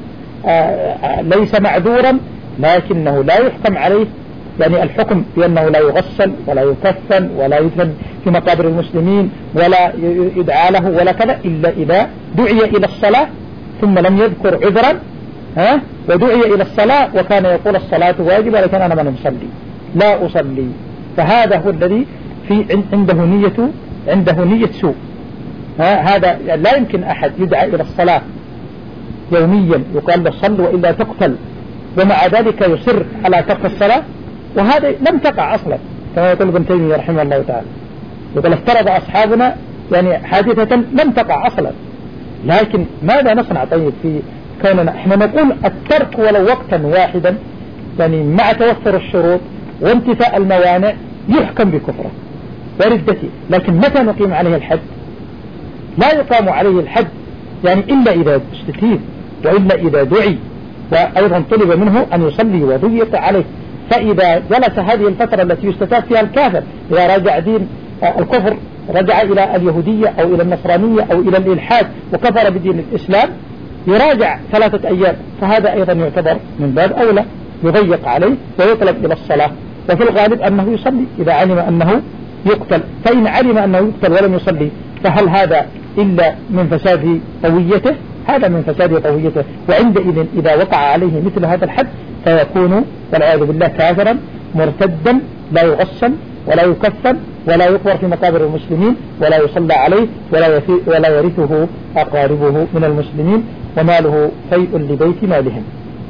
ليس معذورا، لكنه لا يحكم عليه، يعني الحكم بأنه لا يغسل ولا يكفن ولا يدفن في مقابر المسلمين ولا يدعى له ولا كذا إلا إذا دعي إلى الصلاة ثم لم يذكر عذرا ها ودعي إلى الصلاة وكان يقول الصلاة واجبة لكن أنا من أصلي لا أصلي، فهذا هو الذي في عنده نية عنده نية سوء. ها هذا يعني لا يمكن أحد يدعى إلى الصلاة يوميا يقال له صل وإلا تقتل ومع ذلك يصر على ترك الصلاة، وهذا لم تقع أصلا كما يقول ابن تيمية رحمه الله تعالى. يقول افترض أصحابنا يعني حادثة لم تقع أصلا، لكن ماذا نصنع طيب في كوننا احنا نقول الترك ولو وقتا واحدا يعني مع توفر الشروط وانتفاء الموانع يحكم بكفره وردته، لكن متى نقيم عليه الحد؟ لا يقام عليه الحد يعني إلا إذا استتيب وإلا إذا دعي، وأيضا طلب منه أن يصلي وضيق عليه. فإذا جلس هذه الفترة التي يستتاب فيها الكافر إذا رجع دين الكفر رجع إلى اليهودية أو إلى النصرانية أو إلى الإلحاد وكفر بدين الإسلام يراجع ثلاثة أيام، فهذا أيضا يعتبر من باب أولى يضيق عليه ويطلب إلى الصلاة. وفي الغالب أنه يصلي إذا علم أنه يقتل، فإن علم أنه يقتل ولم يصلي فهل هذا إلا من فساد قويته؟ هذا من فساد قويته، وعندئذ إذا وقع عليه مثل هذا الحد فيكون والعياذ بالله كافرا مرتدا لا يغسل ولا يكفن ولا يقبر في مقابر المسلمين ولا يصلى عليه ولا, ولا يرثه أقاربه من المسلمين وماله فيء لبيت مالهم.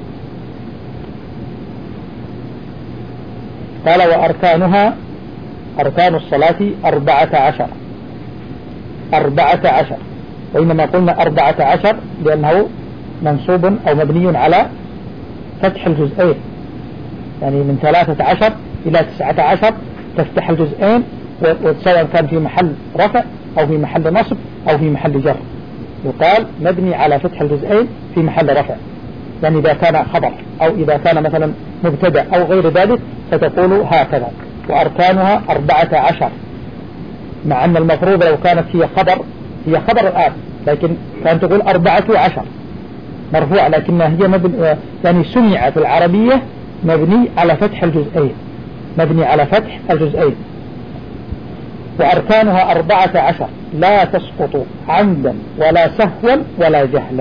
قال وأركانها أركان الصلاة أربعة عشر أربعة عشر وإنما قلنا أربعة عشر لأنه منصوب أو مبني على فتح الجزئين، يعني من ثلاثة عشر إلى تسعة عشر تفتح الجزئين، وسواء كان في محل رفع أو في محل نصب أو في محل جر يقال مبني على فتح الجزئين في محل رفع، يعني إذا كان خبر أو إذا كان مثلا مبتدأ أو غير ذلك فتقول هكذا. وأركانها أربعة عشر، مع أن المفروض لو كانت هي خبر هي خبر الآن لكن كانت تقول أربعة عشر مرفوع، لكنها هي مبني يعني سمعت العربية مبني على فتح الجزئين مبني على فتح الجزئين. وأركانها أربعة عشر لا تسقط عمدا ولا سهوا ولا جهلا.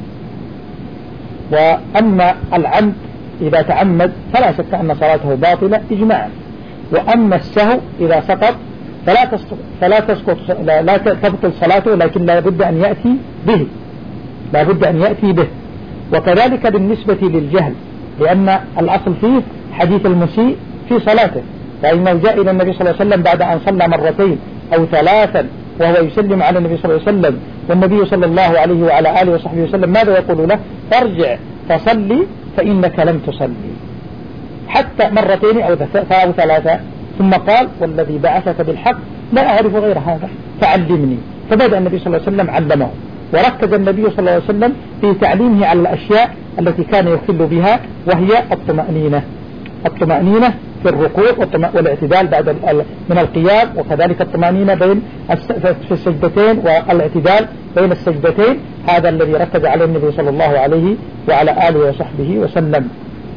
وأما العمد إذا تعمد فلا شك أن صلاته باطلة إجماعا، وأما السهو إذا سقط فلا تسقط فلا تسقط لا, لا تبطل صلاته، لكن لا بد أن يأتي به لا بد أن يأتي به. وكذلك بالنسبة للجهل، لأن الأصل فيه حديث المسيء في صلاته، فإنه جاء إلى النبي صلى الله عليه وسلم بعد أن صلى مرتين أو ثلاثا وهو يسلم على النبي صلى الله عليه وسلم، والنبي صلى الله عليه وعلى آله وصحبه وسلم ماذا يقول له؟ فارجع فصلي فإنك لم تصلي، حتى مرتين أو ثلاثة. ثم قال والذي بعثك بالحق لا أعرف غير هذا فعلمني، فبدأ النبي صلى الله عليه وسلم علمه، وركز النبي صلى الله عليه وسلم في تعليمه على الأشياء التي كان يخل بها، وهي الطمأنينة الطمأنينة في الركوع والاعتدال بعد من القيام، وكذلك الطمأنينة بين في السجدتين والاعتدال بين السجدتين، هذا الذي ركز عليه النبي صلى الله عليه وعلى آله وصحبه وسلم.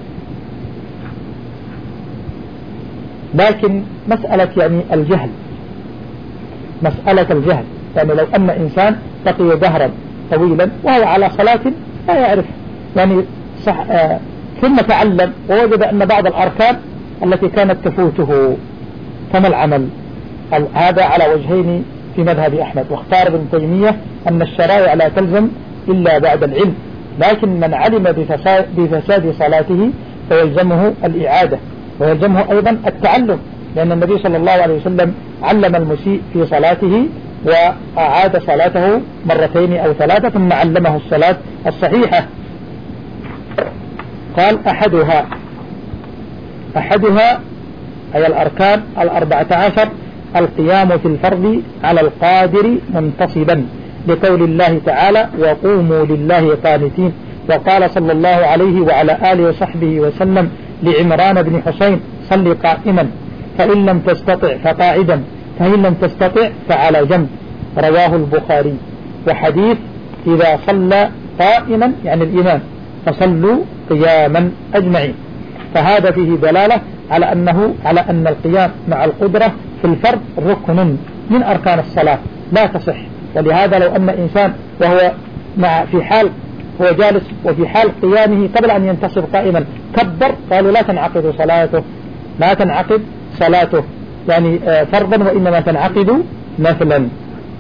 لكن مسألة يعني الجهل مسألة الجهل يعني لو أن إنسان بقي دهرا طويلا وهو على صلاة لا يعرف يعني صح آه ثم تعلم ووجد أن بعض الأركان التي كانت تفوته فما العمل؟ هذا على وجهين في مذهب أحمد، واختار ابن تيمية أن الشرائع لا تلزم إلا بعد العلم، لكن من علم بفساد, بفساد صلاته فيلزمه الإعادة ويلزمه أيضا التعلم، لأن النبي صلى الله عليه وسلم علم المسيء في صلاته وأعاد صلاته مرتين أو ثلاثة ثم علمه الصلاة الصحيحة. قال أحدها أحدها أي الأركان الأربعة عشر القيام في الفرض على القادر منتصبا، لقول الله تعالى وقوموا لله قانتين. وقال صلى الله عليه وعلى آله وصحبه وسلم لعمران بن حسين صل قائما فإن لم تستطع فقاعدا فإن لم تستطع فعلى جنب، رواه البخاري. وحديث إذا صلى قائما يعني الإمام فصلوا قياما أجمعين، فهذا فيه دلالة على أنه على أن القيام مع القدرة في الفرض ركن من أركان الصلاة لا تصح. ولهذا لو أن إنسان وهو مع في حال هو جالس وفي حال قيامه قبل أن ينتصب قائما كبر، قالوا لا تنعقد صلاته لا تنعقد صلاته يعني فرضا، وإنما تنعقد نفلا.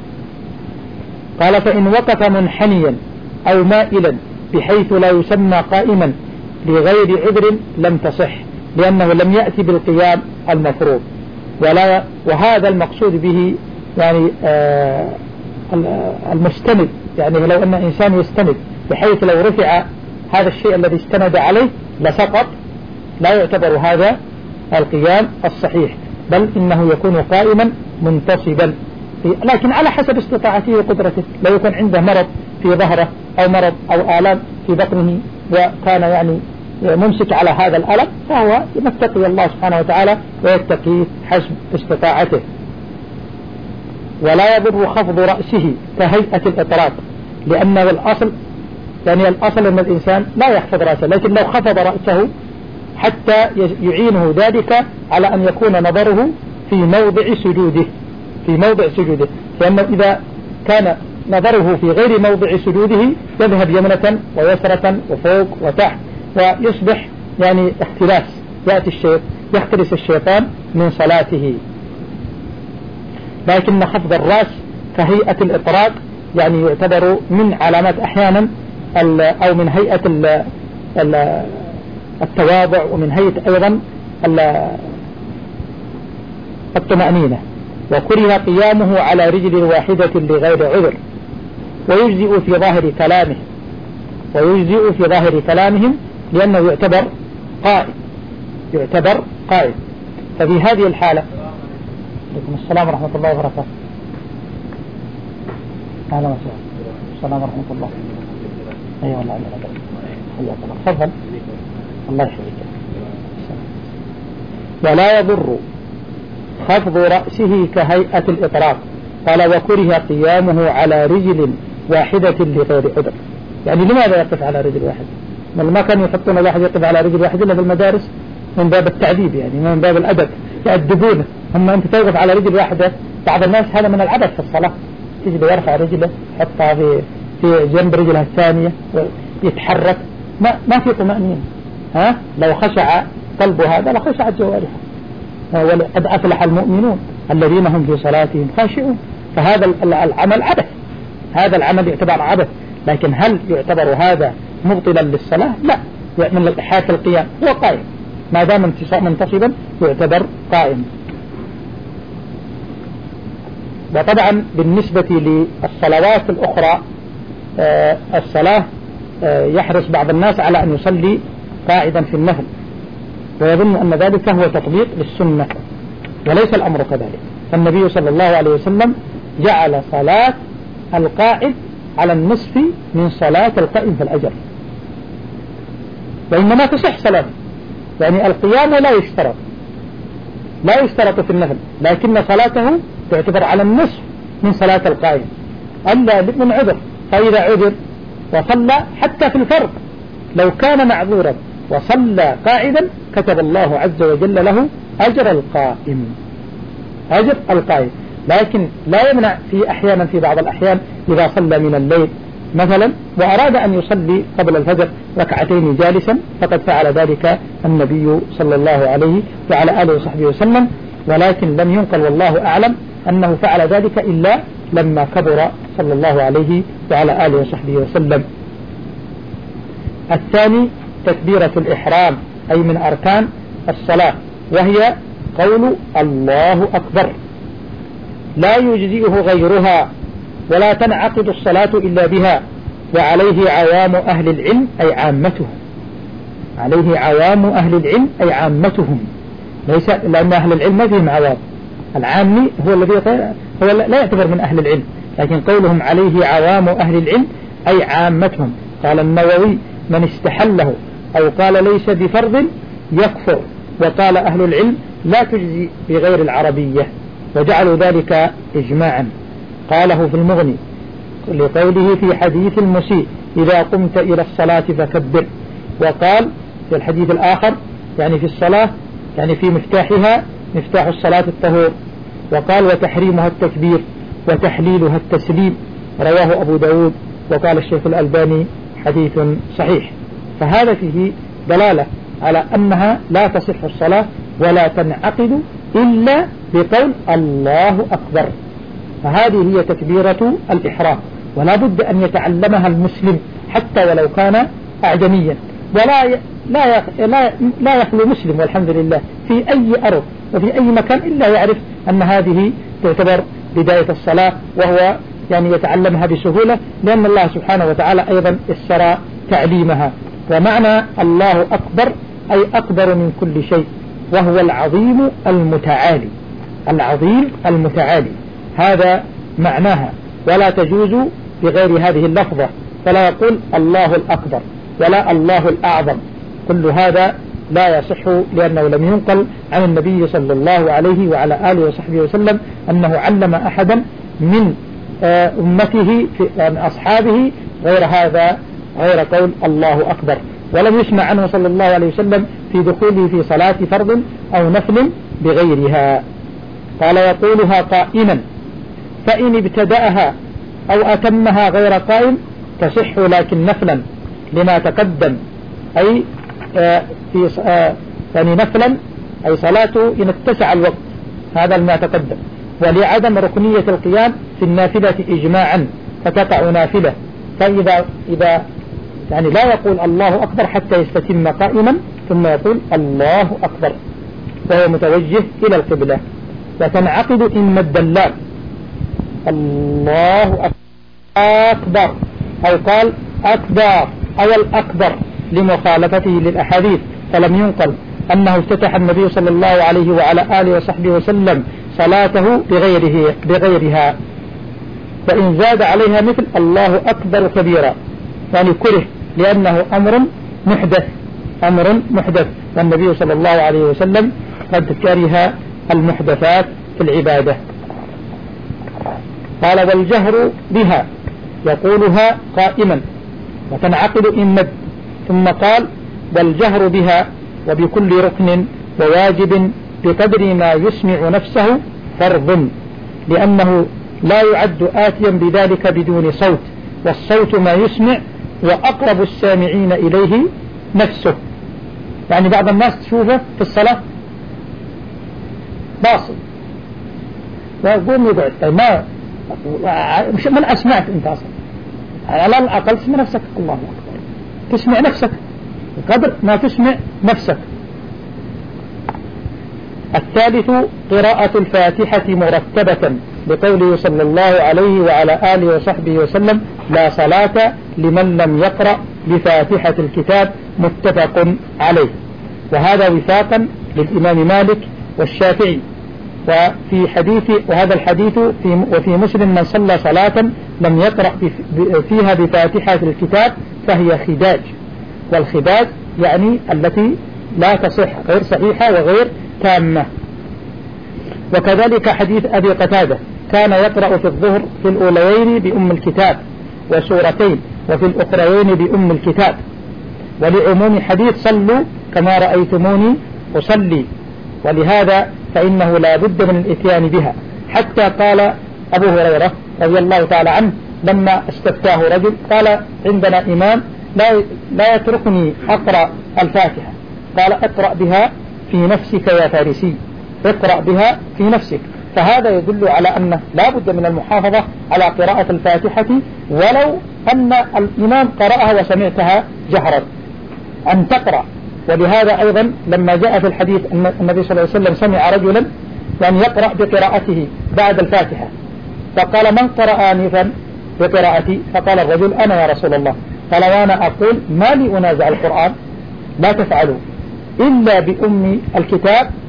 قال فإن وقف منحنيا أو مائلا بحيث لا يسمى قائما لغير عذر لم تصح، لأنه لم يأتي بالقيام المفروض. ولا وهذا المقصود به يعني آه المستند، يعني لو أن إنسان يستند بحيث لو رفع هذا الشيء الذي استند عليه لسقط، لا يعتبر هذا القيام الصحيح، بل إنه يكون قائما منتصبا، لكن على حسب استطاعته وقدرته. لو يكون عنده مرض في ظهره أو مرض أو آلام في بطنه وكان يعني ممسك على هذا الألم فهو يتقي الله سبحانه وتعالى ويتقي حسب استطاعته. ولا يضر خفض رأسه كهيئة الإطراق، لأنه الأصل يعني الأصل أن الإنسان لا يخفض رأسه، لكن لو خفض رأسه حتى يعينه ذلك على أن يكون نظره في موضع سجوده في موضع سجوده لأنه إذا كان نظره في غير موضع سجوده يذهب يمنة ويسرة وفوق وتحت ويصبح يعني اختلاس، يأتي الشيطان يختلس الشيطان من صلاته. لكن خفض الرأس كهيئة الإطراق يعني يعتبر من علامات أحيانا أو من هيئة التواضع، ومن هيئة أيضا الطمأنينة. وكره قيامه على رجل واحدة لغير عذر، ويجزئ في ظاهر كلامه ويجزئ في ظاهر كلامهم لأنه يعتبر قائم يعتبر قائم ففي هذه الحالة. عليكم السلام ورحمة الله وبركاته. أهلا وسهلا. السلام ورحمة الله. أيها الله حياك الله. تفضل. الله يحفظك. ولا يضر خفض رأسه كهيئة الإطراق. قال وكره قيامه على رجل واحدة لغير عذر. يعني لماذا يقف على رجل واحد؟ ما كانوا يحطون الواحد يقف على رجل واحد إلا في المدارس من باب التعذيب، يعني من باب الأدب يأدبونه. هم أنت توقف على رجل واحدة، بعض الناس هذا من العبث في الصلاة، تجد يرفع رجله يحطها في في جنب رجلها الثانية ويتحرك، ما ما في طمأنينة. ها لو خشع قلبه هذا لخشعت جوارحه. وقد أفلح المؤمنون الذين هم في صلاتهم خاشعون. فهذا العمل عبث، هذا العمل يعتبر عبث. لكن هل يعتبر هذا مبطلا للصلاة؟ لا، من حالة القيام هو قائم، ما دام منتصبا يعتبر قائم. وطبعا بالنسبة للصلوات الأخرى آه الصلاة آه يحرص بعض الناس على أن يصلي قاعدا في النفل، ويظن أن ذلك هو تطبيق للسنة، وليس الأمر كذلك. فالنبي صلى الله عليه وسلم جعل صلاة القاعد على النصف من صلاة القائم في الأجر، وإنما تصح صلاته. يعني القيام لا يشترط لا يشترط في النفل، لكن صلاته تعتبر على النصف من صلاة القائم ألا من عذر. فإذا عذر وصلى حتى في الفرض لو كان معذورا وصلى قاعدا كتب الله عز وجل له أجر القائم أجر القائم. لكن لا يمنع في أحيانا في بعض الأحيان إذا صلى من الليل مثلا وأراد أن يصلي قبل الفجر ركعتين جالسا فقد فعل ذلك النبي صلى الله عليه وعلى آله وصحبه وسلم، ولكن لم ينقل والله أعلم أنه فعل ذلك إلا لما كبر صلى الله عليه وعلى آله وصحبه وسلم. الثاني تكبيرة الإحرام أي من أركان الصلاة، وهي قول الله أكبر، لا يجزئه غيرها ولا تنعقد الصلاة إلا بها. وعليه عوام أهل العلم أي عامتهم عليه عوام أهل العلم أي عامتهم ليس لأن أهل العلم ما فيهم عوام، العامي هو الذي هو لا يعتبر من أهل العلم، لكن قولهم عليه عوام أهل العلم أي عامتهم. قال النووي من استحله أو قال ليس بفرض يكفر، وقال أهل العلم لا تجزي بغير العربية، وجعلوا ذلك إجماعا. قاله في المغني لقوله في حديث المسيء إذا قمت إلى الصلاة فكبر، وقال في الحديث الآخر يعني في الصلاة يعني في مفتاحها مفتاح الصلاة الطهور، وقال وتحريمها التكبير وتحليلها التسليم، رواه أبو داود، وقال الشيخ الألباني حديث صحيح. فهذا فيه دلالة على أنها لا تصح الصلاة ولا تنعقد إلا بقول الله أكبر، فهذه هي تكبيرة الإحرام، ولا بد أن يتعلمها المسلم حتى ولو كان أعجميا، ولا ي... لا, ي... لا لا يخلو مسلم والحمد لله في أي أرض وفي أي مكان إلا يعرف أن هذه تعتبر بداية الصلاة، وهو يعني يتعلمها بسهولة، لأن الله سبحانه وتعالى أيضا يسر تعليمها. ومعنى الله أكبر أي أكبر من كل شيء، وهو العظيم المتعالي، العظيم المتعالي هذا معناها، ولا تجوز بغير هذه اللفظة، فلا يقول الله الأكبر ولا الله الأعظم، كل هذا لا يصح، لأنه لم ينقل عن النبي صلى الله عليه وعلى آله وصحبه وسلم أنه علم أحدا من أمته من أصحابه غير هذا، غير قول الله أكبر. ولم يسمع عنه صلى الله عليه وسلم في دخوله في صلاة فرض أو نفل بغيرها. قال يقولها قائما، فإن ابتدأها أو أتمها غير قائم تصح لكن نفلا لما تقدم، أي في يعني نفلا أي صلاته إن اتسع الوقت، هذا ما تقدم، ولعدم ركنية القيام في النافلة إجماعا فتقع نافلة، فإذا إذا يعني لا يقول الله أكبر حتى يستتم قائما ثم يقول الله أكبر وهو متوجه إلى القبلة. وتنعقد إن مد اللام الله أكبر أو قال أكبر أو الأكبر لمخالفته للأحاديث، فلم ينقل أنه افتتح النبي صلى الله عليه وعلى آله وصحبه وسلم صلاته بغيره بغيرها. فإن زاد عليها مثل الله أكبر كبيرا يعني كره، لأنه أمر محدث أمر محدث والنبي صلى الله عليه وسلم قد كره المحدثات في العبادة. قال والجهر بها يقولها قائما وتنعقد إن مد، ثم قال والجهر بها وبكل ركن وواجب بقدر ما يسمع نفسه فرض، لأنه لا يعد آتيا بذلك بدون صوت، والصوت ما يسمع وأقرب السامعين إليه نفسه. يعني بعض الناس تشوفه في الصلاة باصل ويقوم يقعد ما من أسمعت أنت أصلا، على الأقل تسمع نفسك الله أكبر، تسمع نفسك قدر ما تسمع نفسك. الثالث قراءة الفاتحة مرتبة بقوله صلى الله عليه وعلى آله وصحبه وسلم لا صلاة لمن لم يقرأ بفاتحة الكتاب، متفق عليه. وهذا وفاقا للإمام مالك والشافعي. وفي حديث وهذا الحديث في وفي مسلم من صلى صلاة لم يقرأ فيها بفاتحة الكتاب فهي خداج، والخداج يعني التي لا تصح، غير صحيحة وغير تامة. وكذلك حديث أبي قتادة كان يقرأ في الظهر في الأوليين بأم الكتاب وسورتين وفي الأخرين بأم الكتاب، ولعموم حديث صلوا كما رأيتموني أصلي، ولهذا فإنه لا بد من الإتيان بها. حتى قال أبو هريرة رضي الله تعالى عنه لما استفتاه رجل قال عندنا إمام لا, لا يتركني أقرأ الفاتحة، قال اقرأ بها في نفسك يا فارسي، اقرأ بها في نفسك. فهذا يدل على أنه لا بد من المحافظة على قراءة الفاتحة ولو أن الإمام قرأها وسمعتها جهرا أن تقرأ. ولهذا أيضا لما جاء في الحديث أن النبي صلى الله عليه وسلم سمع رجلا يعني يقرأ بقراءته بعد الفاتحة، فقال من قرأ آنفا بقراءتي؟ فقال الرجل أنا يا رسول الله. قال وأنا أقول ما لي أنازع القرآن، لا تفعلوا إلا بأم الكتاب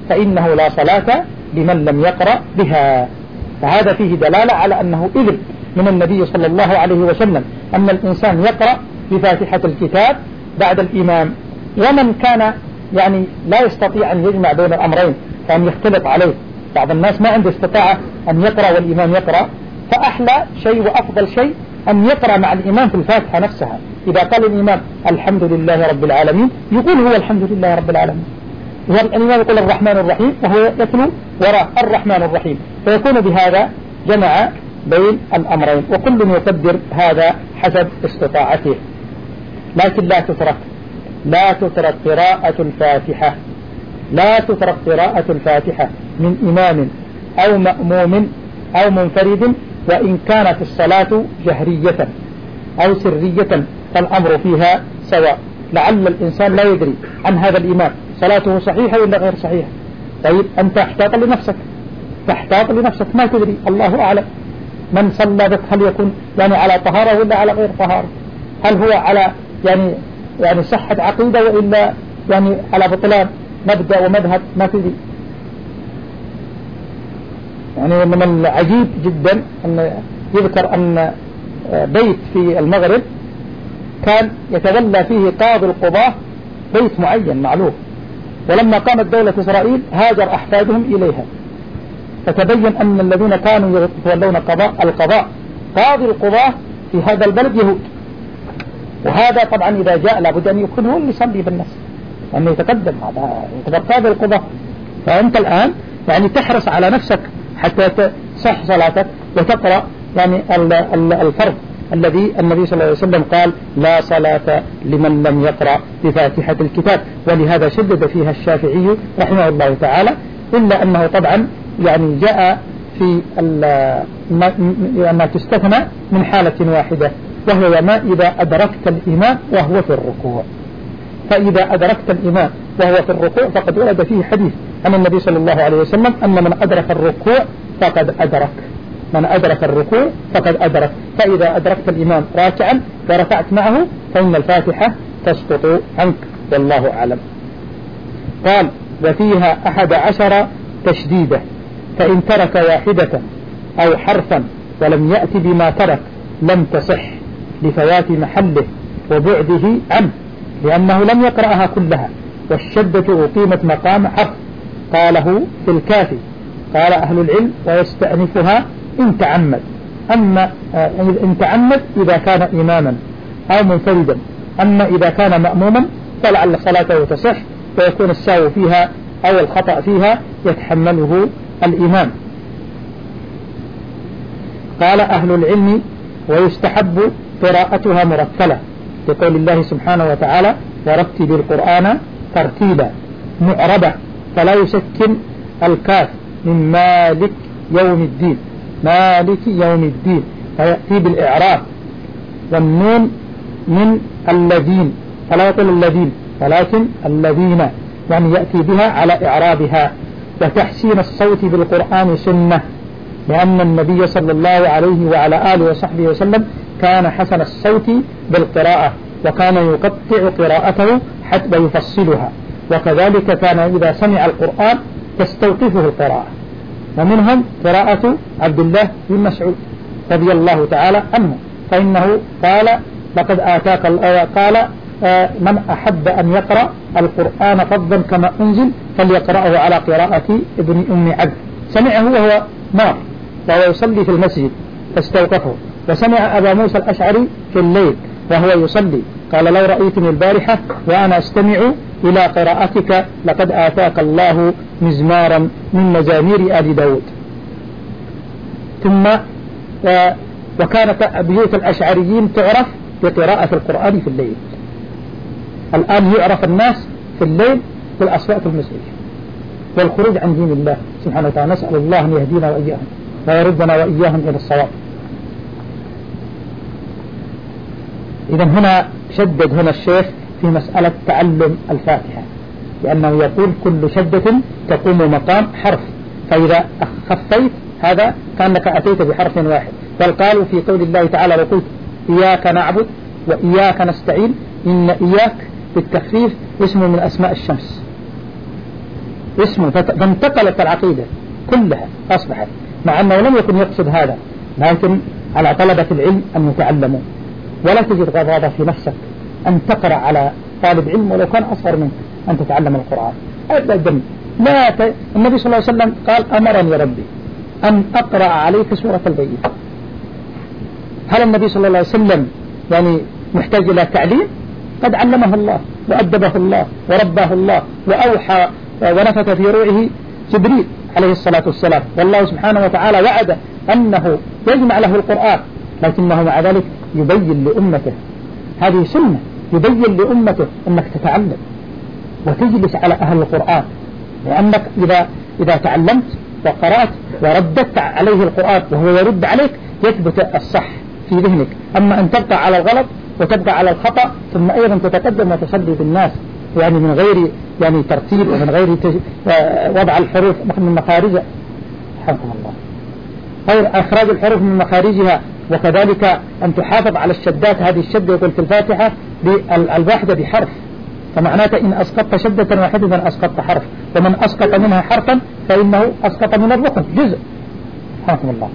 فإنه لا صلاة لمن لم يقرأ بها. فهذا فيه دلالة على أنه إذن من النبي صلى الله عليه وسلم أن الإنسان يقرأ بفاتحة الكتاب بعد الإمام. ومن كان يعني لا يستطيع أن يجمع بين الأمرين فأن يختلط عليه، بعض الناس ما عنده استطاعة أن يقرأ والإمام يقرأ، فأحلى شيء وأفضل شيء أن يقرأ مع الإمام في الفاتحة نفسها. إذا قال الإمام الحمد لله رب العالمين يقول هو الحمد لله رب العالمين، والإمام يقول الرحمن الرحيم وهو يتلو وراء الرحمن الرحيم، فيكون بهذا جمع بين الأمرين، وكل يقدر هذا حسب استطاعته. لكن لا تترك لا تترك قراءة الفاتحة لا تترك قراءة الفاتحة من إمام أو مأموم أو منفرد، وإن كانت الصلاة جهرية أو سرية فالأمر فيها سواء. لعل الإنسان لا يدري عن هذا الإمام صلاته صحيحة ولا غير صحيحة. طيب أنت احتاط لنفسك تحتاط لنفسك ما تدري، الله أعلم من صلى بك هل يكون يعني على طهارة ولا على غير طهارة، هل هو على يعني يعني صحة عقيدة وإلا يعني على بطلان مبدأ ومذهب، ما تدري. يعني من العجيب جدا أن يذكر أن بيت في المغرب كان يتولى فيه قاضي القضاة بيت معين معلوم، ولما قامت دولة إسرائيل هاجر أحفادهم إليها، فتبين أن الذين كانوا يتولون قضاء القضاء قاضي القضاة في هذا البلد يهود. وهذا طبعا إذا جاء لابد أن يكون هو اللي يصلي بالناس، لأنه يتقدم هذا يعتبر قاضي القضاة. فأنت الآن يعني تحرص على نفسك حتى تصح صلاتك وتقرأ يعني الفرض الذي النبي صلى الله عليه وسلم قال لا صلاة لمن لم يقرأ بفاتحة الكتاب، ولهذا شدد فيها الشافعي رحمه الله تعالى، إلا أنه طبعا يعني جاء في ما تستثنى من حالة واحدة، وهو ما إذا أدركت الإمام وهو في الركوع. فإذا أدركت الإمام وهو في الركوع فقد ورد فيه حديث عن النبي صلى الله عليه وسلم أن من أدرك الركوع فقد أدرك من أدرك الركوع فقد أدرك. فإذا أدركت الإمام راكعا وركعت معه فإن الفاتحة تسقط عنك، والله أعلم. قال وفيها أحد عشر تشديدة، فإن ترك واحدة أو حرفا ولم يأتي بما ترك لم تصح لفوات محله وبعده عنه، لأنه لم يقرأها كلها، والشدة أقيمت مقام حرف. قاله في الكافي. قال أهل العلم ويستأنفها إن تعمد، أما إن تعمد إذا كان إماما أو منفردا، أما إذا كان مأموما فلعل صلاته تصح ويكون السهو فيها أو الخطأ فيها يتحمله الإمام. قال أهل العلم ويستحب قراءتها مرتلة لقول الله سبحانه وتعالى ورتل القرآن ترتيلا، معربة فلا يسكن الكاف من مالك يوم الدين مالك يوم الدين فيأتي بالإعراب، والنون من الذين فلا يقول الذين ولكن الذين، يعني يأتي بها على إعرابها. وتحسين الصوت بالقرآن سنة، لأن النبي صلى الله عليه وعلى آله وصحبه وسلم كان حسن الصوت بالقراءة، وكان يقطع قراءته حتى يفصلها، وكذلك كان إذا سمع القرآن تستوقفه القراءة. ومنهم قراءة عبد الله بن مسعود رضي الله تعالى عنه، فإنه قال لقد آتاك قال من أحب أن يقرأ القرآن فضلا كما أنزل فليقرأه على قراءة ابن أم عبد. سمعه وهو مار وهو يصلي في المسجد فاستوقفه، وسمع أبا موسى الأشعري في الليل وهو يصلي قال لو رأيتني البارحة وأنا أستمع إلى قراءتك لقد آتاك الله مزمارا من مزامير آل داود. ثم وكانت بيوت الأشعريين تعرف بقراءة القرآن في الليل. الآن يعرف الناس في الليل في الأصوات المسيحية والخروج عن دين الله سبحانه وتعالى. نسأل الله أن يهدينا وإياهم ويردنا وإياهم إلى الصواب. إذا هنا شدد هنا الشيخ في مسألة تعلم الفاتحة، لأنه يقول كل شدة تقوم مقام حرف، فإذا خفيت هذا كأنك أتيت بحرف واحد. بل قالوا في قول الله تعالى وقلت إياك نعبد وإياك نستعين، إن إياك بالتخفيف اسم من أسماء الشمس، اسمه، فانتقلت العقيدة كلها أصبحت، مع أنه لم يكن يقصد هذا، لكن على طلبة العلم أن يتعلموا. ولا تجد غضاضة في نفسك أن تقرأ على طالب علم ولو كان أصغر منك أن تتعلم القرآن أبدا. لا ت... النبي صلى الله عليه وسلم قال أمرني ربي أن أقرأ عليك سورة البينة. هل النبي صلى الله عليه وسلم يعني محتاج إلى تعليم؟ قد علمه الله وأدبه الله ورباه الله وأوحى ونفث في روعه جبريل عليه الصلاة والسلام، والله سبحانه وتعالى وعد أنه يجمع له القرآن، لكنه مع ذلك يبين لأمته، هذه سنة، يبين لأمته أنك تتعلم وتجلس على أهل القرآن، لأنك إذا, إذا تعلمت وقرأت وردت عليه القرآن وهو يرد عليك يثبت الصح في ذهنك. أما أن تبقى على الغلط وتبقى على الخطأ ثم أيضا تتقدم وتصلي بالناس يعني من غير يعني ترتيب ومن غير وضع الحروف من مخارجها، حفظ الله، غير إخراج الحروف من مخارجها، وكذلك أن تحافظ على الشدات. هذه الشدة يقول في الفاتحة الواحدة بحرف، فمعناته إن أسقطت شدة واحدة أسقطت حرف، ومن أسقط منها حرفا فإنه أسقط من الركن جزء، حفظ الله.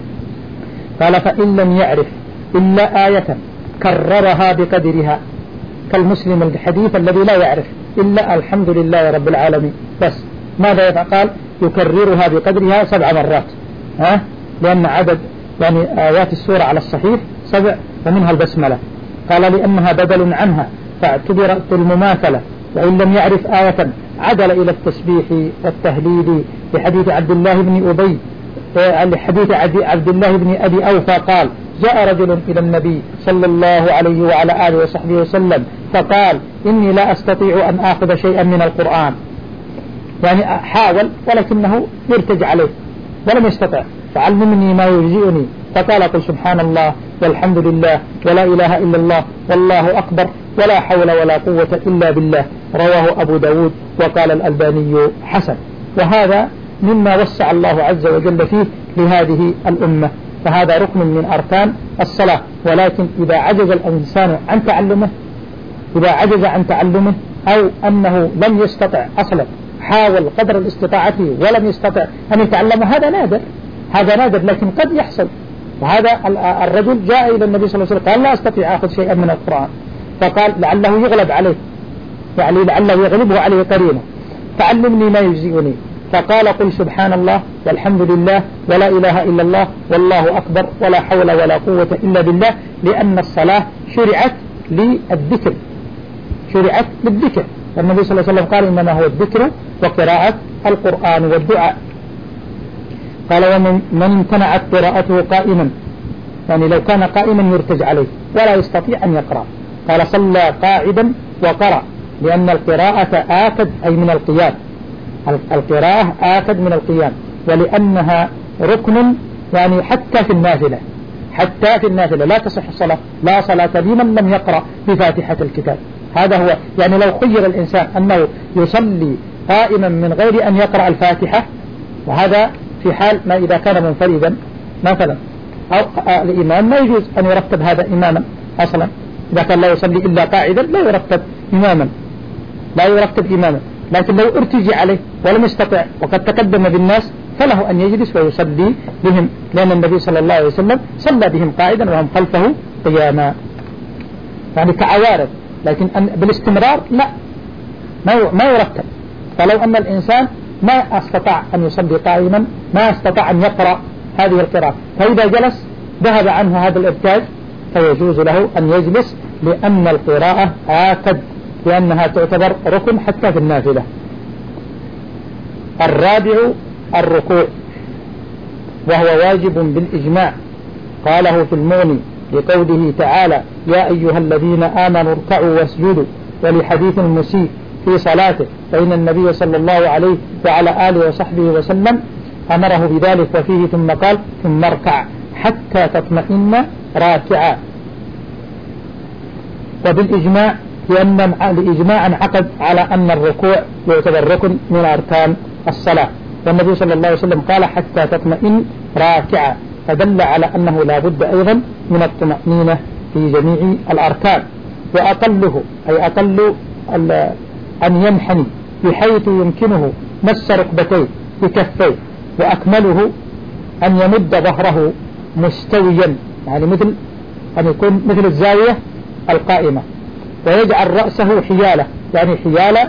قال فإن لم يعرف إلا آية كررها بقدرها، كالمسلم الحديث الذي لا يعرف إلا الحمد لله رب العالمين بس، ماذا يفعل؟ قال يكررها بقدرها سبع مرات، ها؟ لأن عدد يعني آيات السورة على الصحيح سبع ومنها البسملة. قال لأنها بدل عنها فاعتبرت المماثلة. وإن لم يعرف آية عدل إلى التسبيح والتهليل، لحديث عبد الله بن أبي لحديث عبد الله بن أبي أوفى قال جاء رجل إلى النبي صلى الله عليه وعلى آله وصحبه وسلم فقال إني لا أستطيع أن آخذ شيئا من القرآن، يعني حاول ولكنه يرتج عليه ولم يستطع، فعلمني ما يجزئني. فقال قل سبحان الله والحمد لله ولا إله إلا الله والله أكبر ولا حول ولا قوة إلا بالله، رواه أبو داود وقال الألباني حسن. وهذا مما وسع الله عز وجل فيه لهذه الأمة، فهذا ركن من أركان الصلاة. ولكن إذا عجز الإنسان عن تعلمه إذا عجز عن تعلمه أو أنه لم يستطع أصلا، حاول قدر الاستطاعة ولم يستطع أن يتعلم، هذا نادر، هذا نادر لكن قد يحصل. وهذا الرجل جاء إلى النبي صلى الله عليه وسلم قال لا أستطيع أخذ شيئا من القرآن، فقال لعله يغلب عليه، يعني لعله يغلبه عليه قرينه، فعلمني ما يجزئني. فقال قل سبحان الله والحمد لله ولا إله إلا الله والله أكبر ولا حول ولا قوة إلا بالله، لأن الصلاة شرعت للذكر، شرعت للذكر. والنبي صلى الله عليه وسلم قال إنما هو الذكر وقراءة القرآن والدعاء. قال ومن من امتنعت قراءته قائما، يعني لو كان قائما يرتج عليه ولا يستطيع أن يقرأ، قال صلى قاعدا وقرأ، لأن القراءة آكد أي من القيام، القراءة آكد من القيام، ولأنها ركن يعني حتى في النافلة، حتى في النافلة لا تصح الصلاة، لا صلاة لمن لم يقرأ بفاتحة الكتاب. هذا هو، يعني لو خير الإنسان أنه يصلي قائما من غير أن يقرأ الفاتحة، وهذا في حال ما إذا كان منفردا مثلا أو الإمام ما يجوز أن يرتب هذا إماما أصلا، إذا كان لا يصلي إلا قاعدا لا يرتب إماما، لا يرتب إماما. لكن لو ارتجي عليه ولم يستطع وقد تقدم بالناس فله أن يجلس ويصلي بهم، لأن النبي صلى الله عليه وسلم صلى بهم قاعدا وهم خلفه قياما، يعني كعوارض. لكن بالاستمرار لا، ما يرتب. فلو أن الإنسان ما استطاع أن يصلي قائما، ما استطاع أن يقرأ هذه القراءة، فإذا جلس ذهب عنه هذا الإرتاج، فيجوز له أن يجلس، لأن القراءة آكد، لأنها تعتبر ركن حتى في النافلة. الرابع الركوع، وهو واجب بالإجماع، قاله في المغني لقوله تعالى يا أيها الذين آمنوا اركعوا واسجدوا، ولحديث المسيء في صلاته، فإن النبي صلى الله عليه وعلى آله وصحبه وسلم أمره بذلك، وفيه ثم قال ثم اركع حتى تطمئن راكعا. وبالإجماع لأن الإجماع انعقد على أن الركوع يعتبر ركن من أركان الصلاة، والنبي صلى الله عليه وسلم قال حتى تطمئن راكعا، فدل على أنه لا بد أيضا من الطمأنينة في جميع الأركان. وأقله أي أقل أن ينحني بحيث يمكنه مس ركبتيه بكفيه، وأكمله أن يمد ظهره مستويا، يعني مثل أن يكون مثل الزاوية القائمة، ويجعل رأسه حيالة، يعني حيالة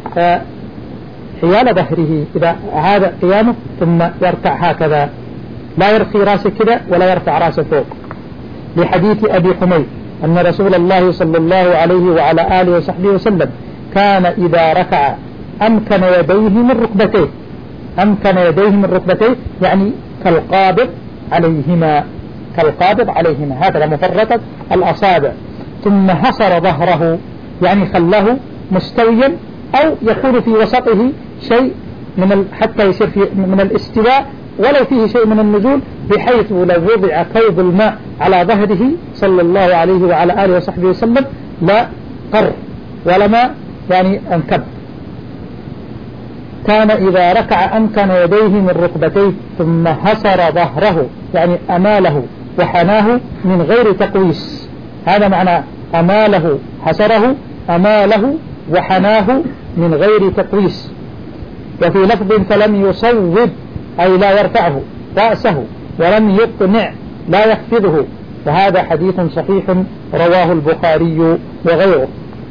حيال ظهره إذا هذا قيامه، ثم يرفع هكذا، لا يرخي راسه كذا ولا يرفع راسه فوق، لحديث أبي حميد أن رسول الله صلى الله عليه وعلى آله وصحبه وسلم كان إذا ركع أمكن يديه من ركبتيه، أمكن يديه من ركبتيه يعني كالقابض عليهما، كالقابض عليهما هكذا مفرطة الأصابع، ثم حصر ظهره يعني خلاه مستويا، أو يكون في وسطه شيء من ال... حتى يصير في من الاستواء ولو فيه شيء من النزول، بحيث لو وضع كوب الماء على ظهره صلى الله عليه وعلى آله وصحبه وسلم لا قر ولما يعني انكب. كان إذا ركع أمكن يديه من ركبتيه ثم حصر ظهره يعني أماله وحناه من غير تقويس، هذا معنى أماله حصره، أماله وحناه من غير تقويس. وفي لفظ فلم يصوب أي لا يرفعه رأسه، ولم يقنع لا يخفضه، وهذا حديث صحيح رواه البخاري وغيره.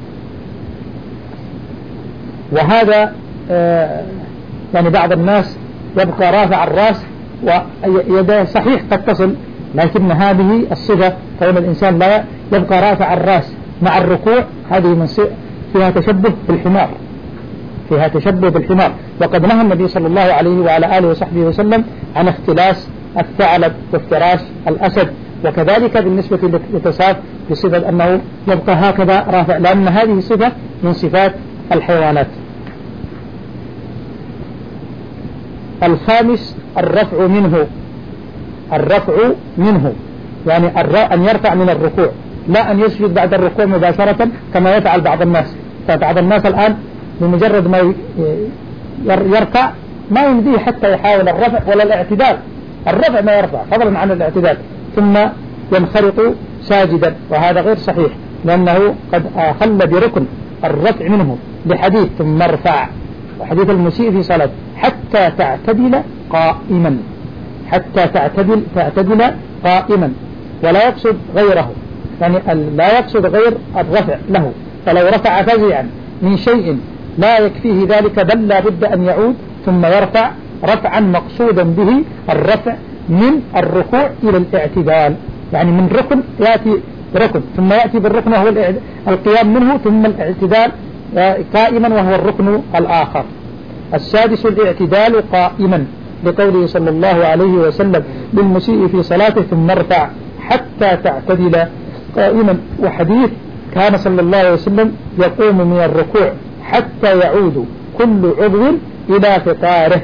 وهذا آه يعني بعض الناس يبقى رافع الرأس ويده صحيح قد تصل، لكن هذه الصفة كون الإنسان لا يبقى رافع الرأس مع الركوع، هذه من فيها تشبه بالحمار، فيها تشبه بالحمار. وقد نهى النبي صلى الله عليه وعلى آله وصحبه وسلم عن اختلاس الثعلب وافتراش الأسد، وكذلك بالنسبة للاتصاف بصفة أنه يبقى هكذا رافع، لأن هذه صفة من صفات الحيوانات. الخامس الرفع منه، الرفع منه يعني أن يرفع من الركوع، لا أن يسجد بعد الركوع مباشرة كما يفعل بعض الناس. فبعض الناس الآن بمجرد ما يرفع ما يمديه حتى يحاول الرفع ولا الاعتدال، الرفع ما يرفع فضلا عن الاعتدال، ثم ينخرط ساجدا، وهذا غير صحيح لأنه قد أخل بركن الرفع منه لحديث ثم ارفع، وحديث المسيء في صلاة حتى تعتدل قائما، حتى تعتدل تعتدل قائما، ولا يقصد غيره، يعني لا يقصد غير الرفع له. فلو رفع فزعا من شيء لا يكفيه ذلك، بل لا بد أن يعود ثم يرفع رفعا مقصودا به الرفع من الركوع إلى الاعتدال، يعني من ركن يأتي بركن ثم يأتي بالركن وهو القيام منه، ثم الاعتدال قائما وهو الركن الآخر. السادس الاعتدال قائما، لقوله صلى الله عليه وسلم للمسيء في صلاته ثم ارفع حتى تعتدل قائما. وحديث كان صلى الله عليه وسلم يقوم من الركوع حتى يعود كل عضو إلى فقاره،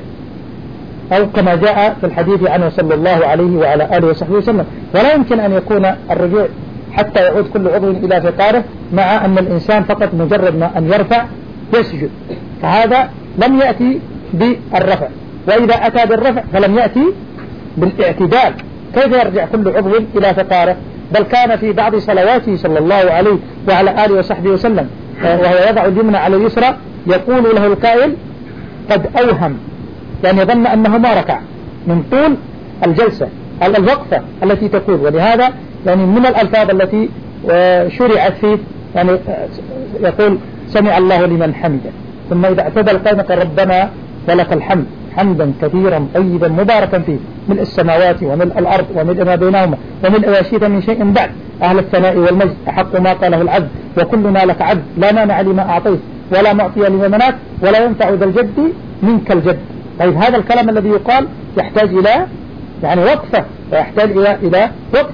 أو كما جاء في الحديث عنه صلى الله عليه وعلى آله وصحبه وسلم. ولا يمكن أن يكون الرجوع حتى يعود كل عضو إلى فقاره مع أن الإنسان فقط مجرد ما أن يرفع يسجد، فهذا لم يأتي بالرفع. وإذا أتى بالرفع فلم يأتي بالاعتدال، كيف يرجع كل عضو إلى فقاره؟ بل كان في بعض صلواته صلى الله عليه وعلى آله وصحبه وسلم وهو يضع اليمنى على اليسرى يقول له القائل قد أوهم، يعني ظن أنه ما ركع من طول الجلسة الوقفة التي تكون. ولهذا يعني من الألفاظ التي شرعت فيه يعني يقول سمع الله لمن حمده، ثم إذا اعتدى القائم قال ربنا ولك الحمد حمدا كثيرا طيبا مباركا فيه ملء السماوات وملء الأرض وملء ما بينهما وملء ما شئت من شيء بعد، أهل الثناء والمجد أحق ما قاله العبد وكلنا لك عبد لا مانع لما أعطيت ولا معطي لما منعت ولا ينفع ذا الجد منك الجد. طيب هذا الكلام الذي يقال يحتاج إلى يعني وقفة ويحتاج إلى إلى وقت،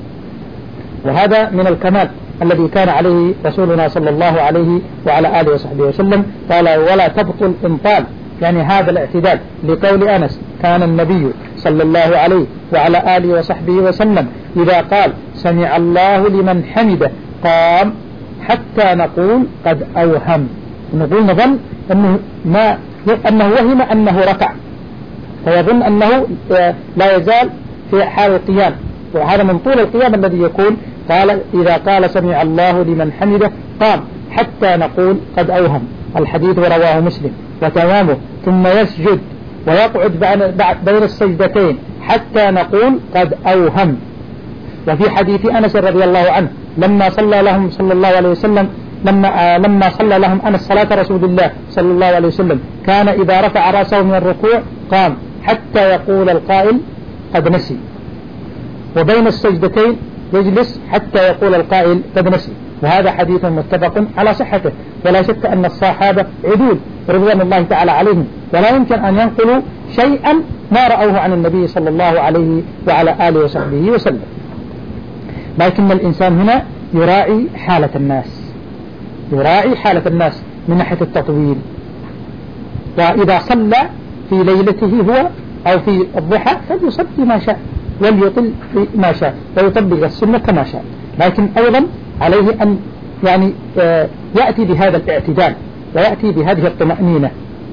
وهذا من الكمال الذي كان عليه رسولنا صلى الله عليه وعلى آله وصحبه وسلم. قال ولا تبطل انطال، يعني هذا الاعتدال، لقول أنس كان النبي صلى الله عليه وعلى آله وصحبه وسلم إذا قال سمع الله لمن حمده قام حتى نقول قد أوهم، نقول نظن أنه, ما أنه وهم أنه ركع، فيظن أنه لا يزال في حال القيام، وهذا من طول القيام الذي يكون. قال إذا قال سمع الله لمن حمده قام حتى نقول قد أوهم، الحديث رواه مسلم وتمامه، ثم يسجد ويقعد بين السجدتين حتى نقول قد أوهم. وفي حديث أنس رضي الله عنه لما صلى لهم صلى الله عليه وسلم لما لما صلى لهم أنس صلاة رسول الله صلى الله عليه وسلم كان إذا رفع رأسه من الركوع قام حتى يقول القائل قد نسي، وبين السجدتين يجلس حتى يقول القائل قد نسي. وهذا حديث متفق على صحته، ولا شك أن الصحابة عدول رضوان الله تعالى عليهم، ولا يمكن أن ينقلوا شيئا ما رأوه عن النبي صلى الله عليه وعلى آله وصحبه وسلم. لكن الإنسان هنا يراعي حالة الناس، يراعي حالة الناس من ناحية التطويل. وإذا صلى في ليلته هو أو في الضحى فليصلي ما شاء وليطل ما شاء ويطبق السنة كما شاء، لكن أيضا عليه أن يعني يأتي بهذا الاعتدال ويأتي بهذه الطمأنينة.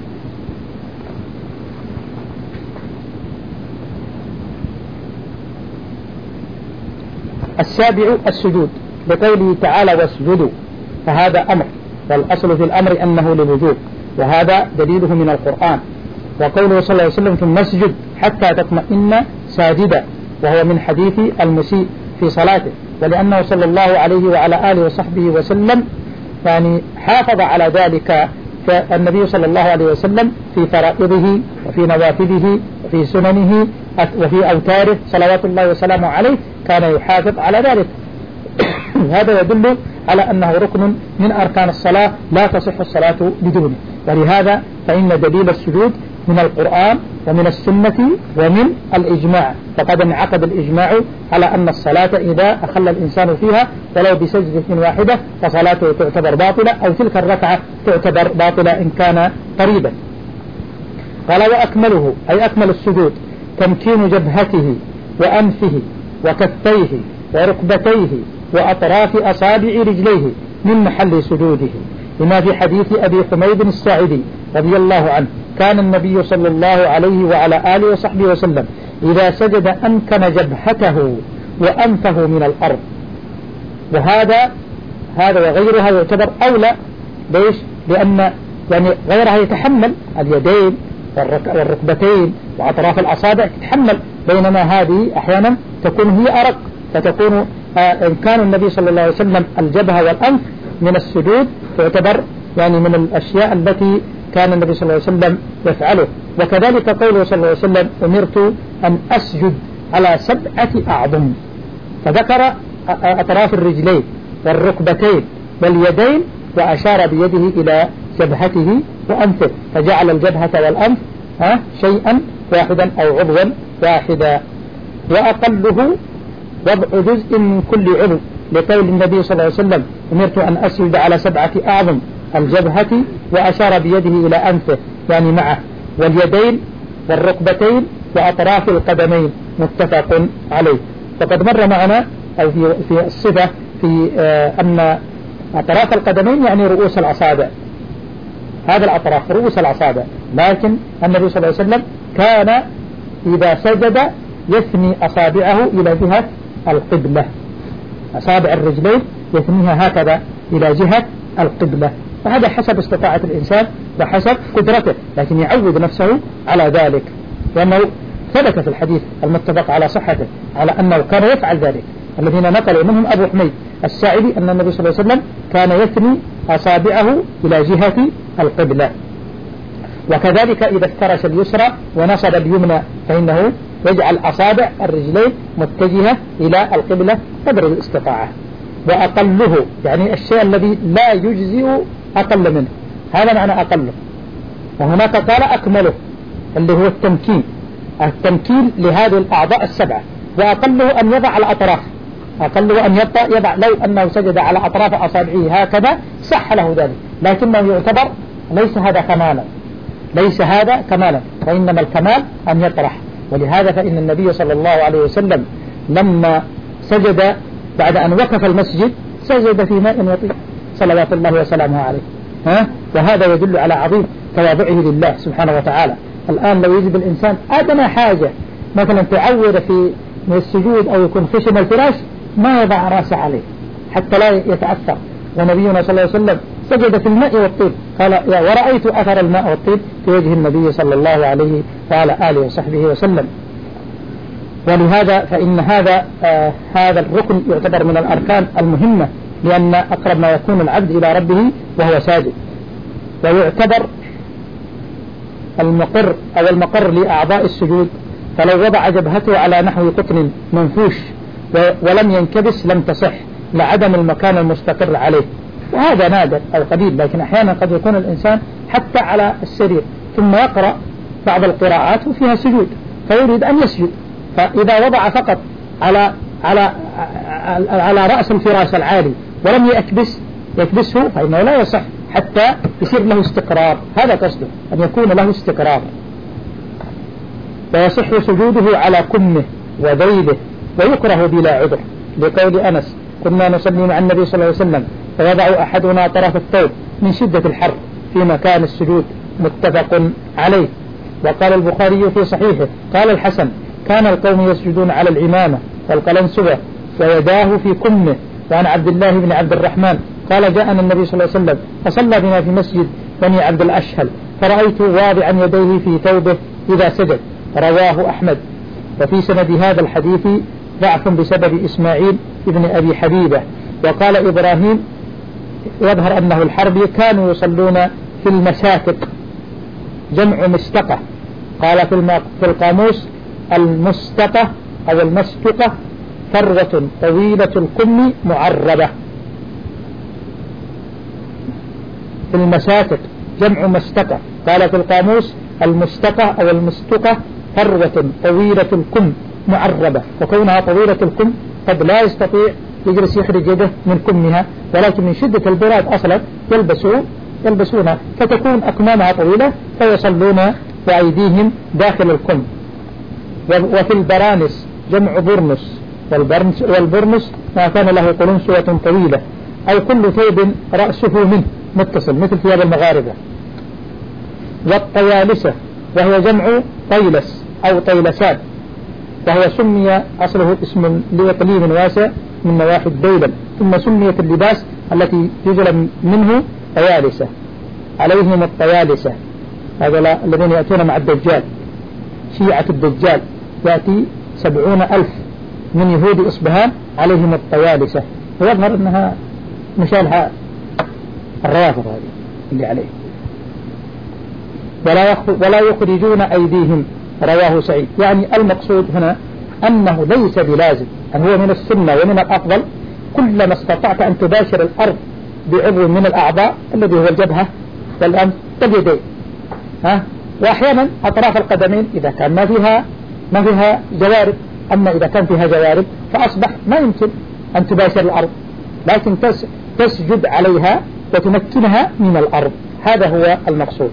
السابع السجود، لقوله تعالى واسجدوا، فهذا أمر، والأصل في الأمر أنه للوجوب، وهذا دليله من القرآن. وقوله صلى الله عليه وسلم في المسجد حتى تطمئن ساجدا، وهو من حديث المسيء في صلاته، ولأنه صلى الله عليه وعلى آله وصحبه وسلم يعني حافظ على ذلك. فالنبي صلى الله عليه وسلم في فرائضه وفي نوافله وفي سننه وفي أوتاره صلوات الله وسلامه عليه كان يحافظ على ذلك. هذا يدل على أنه ركن من أركان الصلاة لا تصح الصلاة بدونه. ولهذا فإن دليل السجود من القرآن ومن السنة ومن الإجماع، فقد انعقد الإجماع على أن الصلاة إذا أخل الإنسان فيها ولو بسجدة واحدة فصلاته تعتبر باطلة، أو تلك الركعة تعتبر باطلة إن كان قريبا. قال وأكمله أي أكمل السجود تمكين جبهته وأنفه وكفيه وركبتيه وأطراف أصابع رجليه من محل سجوده، لما في حديث أبي حميد الساعدي رضي الله عنه كان النبي صلى الله عليه وعلى آله وصحبه وسلم إذا سجد أمكن جبهته وأنفه من الأرض. وهذا هذا وغيرها يعتبر أولى. ليش؟ لأن يعني غيرها يتحمل اليدين والركبتين وأطراف الأصابع تتحمل، بينما هذه أحيانا تكون هي أرق، فتكون آه إن كان النبي صلى الله عليه وسلم الجبهة والأنف من السجود تعتبر يعني من الأشياء التي كان النبي صلى الله عليه وسلم يفعله. وكذلك قوله صلى الله عليه وسلم أمرت أن أسجد على سبعة أعظم، فذكر أطراف الرجلين والركبتين واليدين وأشار بيده إلى جبهته وأنفه، فجعل الجبهة والأنف ها شيئا واحدا أو عضوا واحدا. وأقله وضع جزء من كل عضو، لقول النبي صلى الله عليه وسلم أمرت أن أسجد على سبعة أعظم، الجبهة وأشار بيده إلى أنفه يعني معه، واليدين والركبتين وأطراف القدمين، متفق عليه. فقد مر معنا أو في في الصفة في آه أن أطراف القدمين يعني رؤوس الأصابع، هذا الأطراف رؤوس الأصابع، لكن النبي صلى الله عليه وسلم كان إذا سجد يثني أصابعه إلى جهة القبلة، أصابع الرجلين يثنيها هكذا إلى جهة القبلة، وهذا حسب استطاعة الإنسان وحسب قدرته، لكن يعود نفسه على ذلك، لأنه ثبت في الحديث المتفق على صحته على أنه كان يفعل ذلك. الذين نقلوا منهم أبو حميد الساعدي أن النبي صلى الله عليه وسلم كان يثني أصابعه إلى جهة القبلة. وكذلك إذا افترش اليسرى ونصب اليمنى فإنه يجعل أصابع الرجلين متجهة إلى القبلة قدر الاستطاعة. وأقله يعني الشيء الذي لا يجزئ أقل منه، هذا معنى أقله. وهناك قال أكمله اللي هو التمكين، التمكين لهذه الأعضاء السبعة. وأقله أن يضع الأطراف، أقله أن يضع لو أنه سجد على أطراف أصابعه هكذا صح له ذلك، لكنه يعتبر ليس هذا كمالا، ليس هذا كمالا، وإنما الكمال أن يطرح. ولهذا فإن النبي صلى الله عليه وسلم لما سجد بعد أن وقف المسجد سجد في ماء وطين صلوات الله وسلامه عليه، ها؟ وهذا يدل على عظيم تواضعه لله سبحانه وتعالى. الآن لو يجد الإنسان أدنى حاجة مثلا تعود في من السجود أو يكون خشن الفراش ما يضع راسه عليه حتى لا يتأثر. ونبينا صلى الله عليه وسلم سجد في الماء والطين. قال ورأيت أثر الماء والطين في وجه النبي صلى الله عليه وعلى آله وصحبه وسلم. ولهذا فإن هذا آه هذا الركن يعتبر من الأركان المهمة، لأن أقرب ما يكون العبد إلى ربه وهو ساجد. ويعتبر المقر أو المقر لأعضاء السجود، فلو وضع جبهته على نحو قطن منفوش ولم ينكبس لم تصح لعدم المكان المستقر عليه، وهذا نادر أو قليل، لكن أحيانا قد يكون الإنسان حتى على السرير ثم يقرأ بعض القراءات وفيها سجود فيريد أن يسجد، فإذا وضع فقط على على على رأس الفراش العالي ولم يكبس يكبسه فإنه لا يصح حتى يصير له استقرار. هذا قصده، أن يكون له استقرار. ويصح سجوده على كمه وذيله ويكره بلا عذر، لقول أنس كنا نصلي مع النبي صلى الله عليه وسلم فيضع أحدنا طرف الثوب من شدة الحر في مكان السجود، متفق عليه. وقال البخاري في صحيحه قال الحسن كان القوم يسجدون على العمامة والقلنسوة ويداه في كمه. وعن عبد الله بن عبد الرحمن قال جاءنا النبي صلى الله عليه وسلم فصلى بنا في مسجد بني عبد الأشهل فرأيته واضعا يديه في ثوبه إذا سجد، رواه أحمد. وفي سند هذا الحديث ضعف بسبب إسماعيل ابن أبي حبيبة. وقال إبراهيم يظهر أنه الحربي كانوا يصلون في المساتق، جمع مستقة. قال في القاموس المستقة أو المستقة فروة طويلة الكم معربة. في المساتق جمع مستقة. قال في القاموس المستقة أو المستقة فروة طويلة الكم معربة، وكونها طويلة الكم قد لا يستطيع يجلس يخرج يده من كمها، ولكن من شدة البراد أصلا يلبسون يلبسونها فتكون أكمامها طويلة فيصلون بأيديهم داخل الكم. وفي البرانس جمع برنس، والبرنس ما كان له قلنسوة طويلة أو كل ثوب رأسه منه متصل مثل ثياب المغاربة. والطيالسة وهو جمع طيلس أو طيلسان، وهو سمي أصله اسم لإقليم واسع من نواحي الدولة، ثم سميت اللباس التي يجلى منه طيالسة. عليهم الطيالسة هذا الذين يأتون مع الدجال، شيعة الدجال يأتي سبعون ألف من يهود إصبهان عليهم الطيالسة، ويظهر أنها مشالها الروافض هذه اللي عليه. ولا ولا يخرجون أيديهم، رواه سعيد. يعني المقصود هنا أنه ليس بلازم، أن هو من السنة ومن الأفضل كلما استطعت أن تباشر الأرض بعضو من الأعضاء الذي هو الجبهة والأنف واليدين، ها، وأحيانا أطراف القدمين إذا كان ما فيها ما فيها جوارب. أما إذا كان فيها جوارب فأصبح ما يمكن أن تباشر الأرض، لكن تسجد عليها وتمكنها من الأرض. هذا هو المقصود.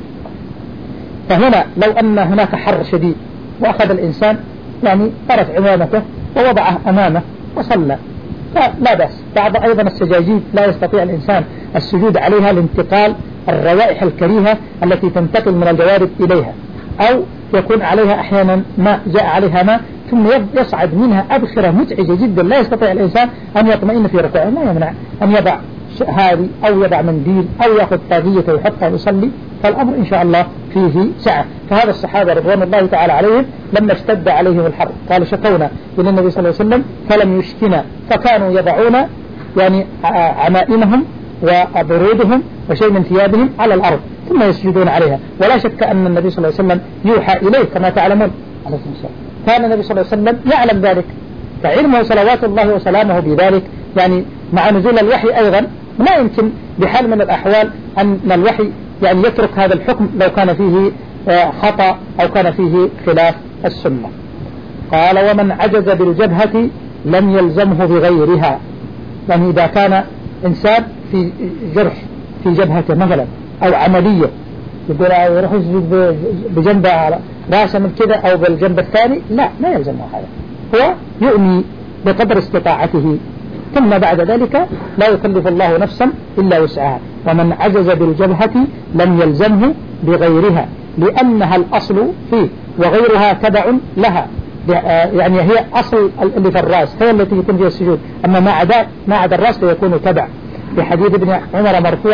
فهنا لو أن هناك حر شديد وأخذ الإنسان يعني طرف عمامته ووضعه أمامه وصلى فلا بأس. بعض أيضا السجاجيد لا يستطيع الإنسان السجود عليها لانتقال الروائح الكريهة التي تنتقل من الجوارب إليها، أو يكون عليها أحيانا ماء جاء عليها ماء ثم يصعد منها أبخرة مزعجة جدا لا يستطيع الإنسان أن يطمئن في ركوعه. لا يمنع أن يضع هذه أو يضع منديل أو يأخذ طاغية ويحطها ويصلي، فالأمر إن شاء الله فيه سعة. فهذا الصحابة رضوان الله تعالى عليهم لما اشتد عليهم الحر قالوا شكونا إلى النبي صلى الله عليه وسلم فلم يشكنا، فكانوا يضعون يعني عمائمهم وبرودهم وشيء من ثيابهم على الأرض ثم يسجدون عليها. ولا شك أن النبي صلى الله عليه وسلم يوحى إليه كما تعلمون. كان النبي صلى الله عليه وسلم يعلم ذلك، فعلمه صلوات الله وسلامه بذلك يعني مع نزول الوحي أيضا لا يمكن بحال من الأحوال أن الوحي يعني يترك هذا الحكم لو كان فيه خطأ أو كان فيه خلاف السنة. قال ومن عجز بالجبهة لم يلزمه بغيرها. يعني إذا كان إنسان في جرح في جبهته مثلا أو عملية يقول يروح يسجد بجنبه على راسه من كذا أو بالجنب الثاني، لا ما يلزمه هذا، هو يؤمي بقدر استطاعته، ثم بعد ذلك لا يكلف الله نفسا إلا وسعها. ومن عجز بالجبهة لم يلزمه بغيرها لأنها الأصل فيه وغيرها تبع لها، يعني هي أصل اللي في الرأس هي التي يكون فيها السجود، أما ما عدا ما عدا الرأس فيكون تبع. في حديث ابن عمر مرفوعا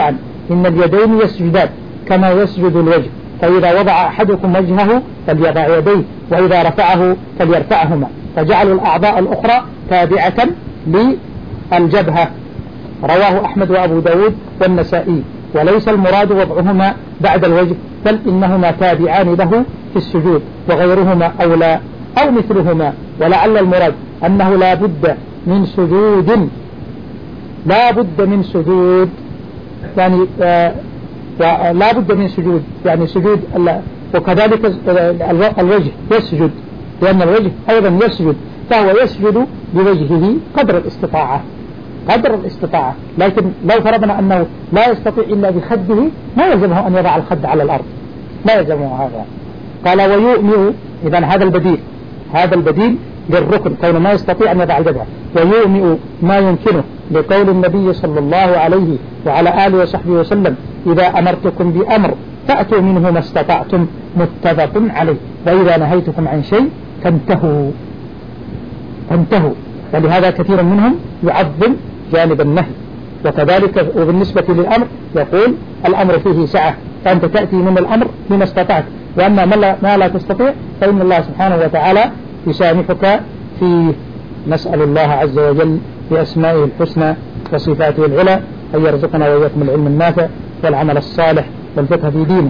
إن اليدين يسجدان كما يسجد الوجه، فإذا وضع أحدكم وجهه فليضع يديه، وإذا رفعه فليرفعهما، فجعلوا الأعضاء الأخرى تابعة للجبهة. رواه أحمد وأبو داود والنسائي. وليس المراد وضعهما بعد الوجه، بل إنهما تابعان له في السجود، وغيرهما أولى أو مثلهما. ولعل المراد أنه لا بد من سجود، لا بد من سجود يعني آه لا بد من سجود يعني سجود. وكذلك الوجه يسجد، لأن الوجه أيضا يسجد، فهو يسجد بوجهه قدر الاستطاعة قدر الاستطاعة لكن لو فرضنا أنه لا يستطيع إلا بخده ما يلزمه أن يضع الخد على الأرض، لا يلزمه هذا. قال ويؤمئ، إذن هذا البديل هذا البديل للركن كونه ما يستطيع أن يضع الجبهة، ويؤمئ ما يمكنه لقول النبي صلى الله عليه وعلى آله وصحبه وسلم إذا أمرتكم بأمر فأتوا منه ما استطعتم، متفق عليه. وإذا نهيتكم عن شيء فانتهوا فانتهوا ولهذا كثير منهم يعظم جانب النهي. وكذلك وبالنسبة للأمر يقول الأمر فيه سعة، فأنت تأتي من الأمر بما استطعت، وأما ما لا تستطيع فإن الله سبحانه وتعالى يسامحك فيه. نسأل الله عز وجل بأسمائه الحسنى وصفاته العلى أن يرزقنا وإياكم العلم النافع والعمل الصالح والفقه في دينه.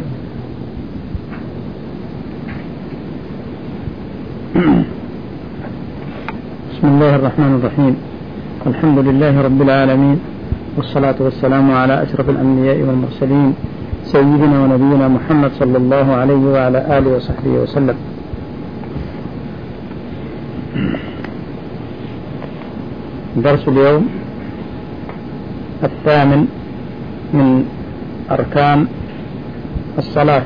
بسم الله الرحمن الرحيم. الحمد لله رب العالمين، والصلاة والسلام على أشرف الأنبياء والمرسلين سيدنا ونبينا محمد صلى الله عليه وعلى آله وصحبه وسلم. درس اليوم الثامن من أركان الصلاة.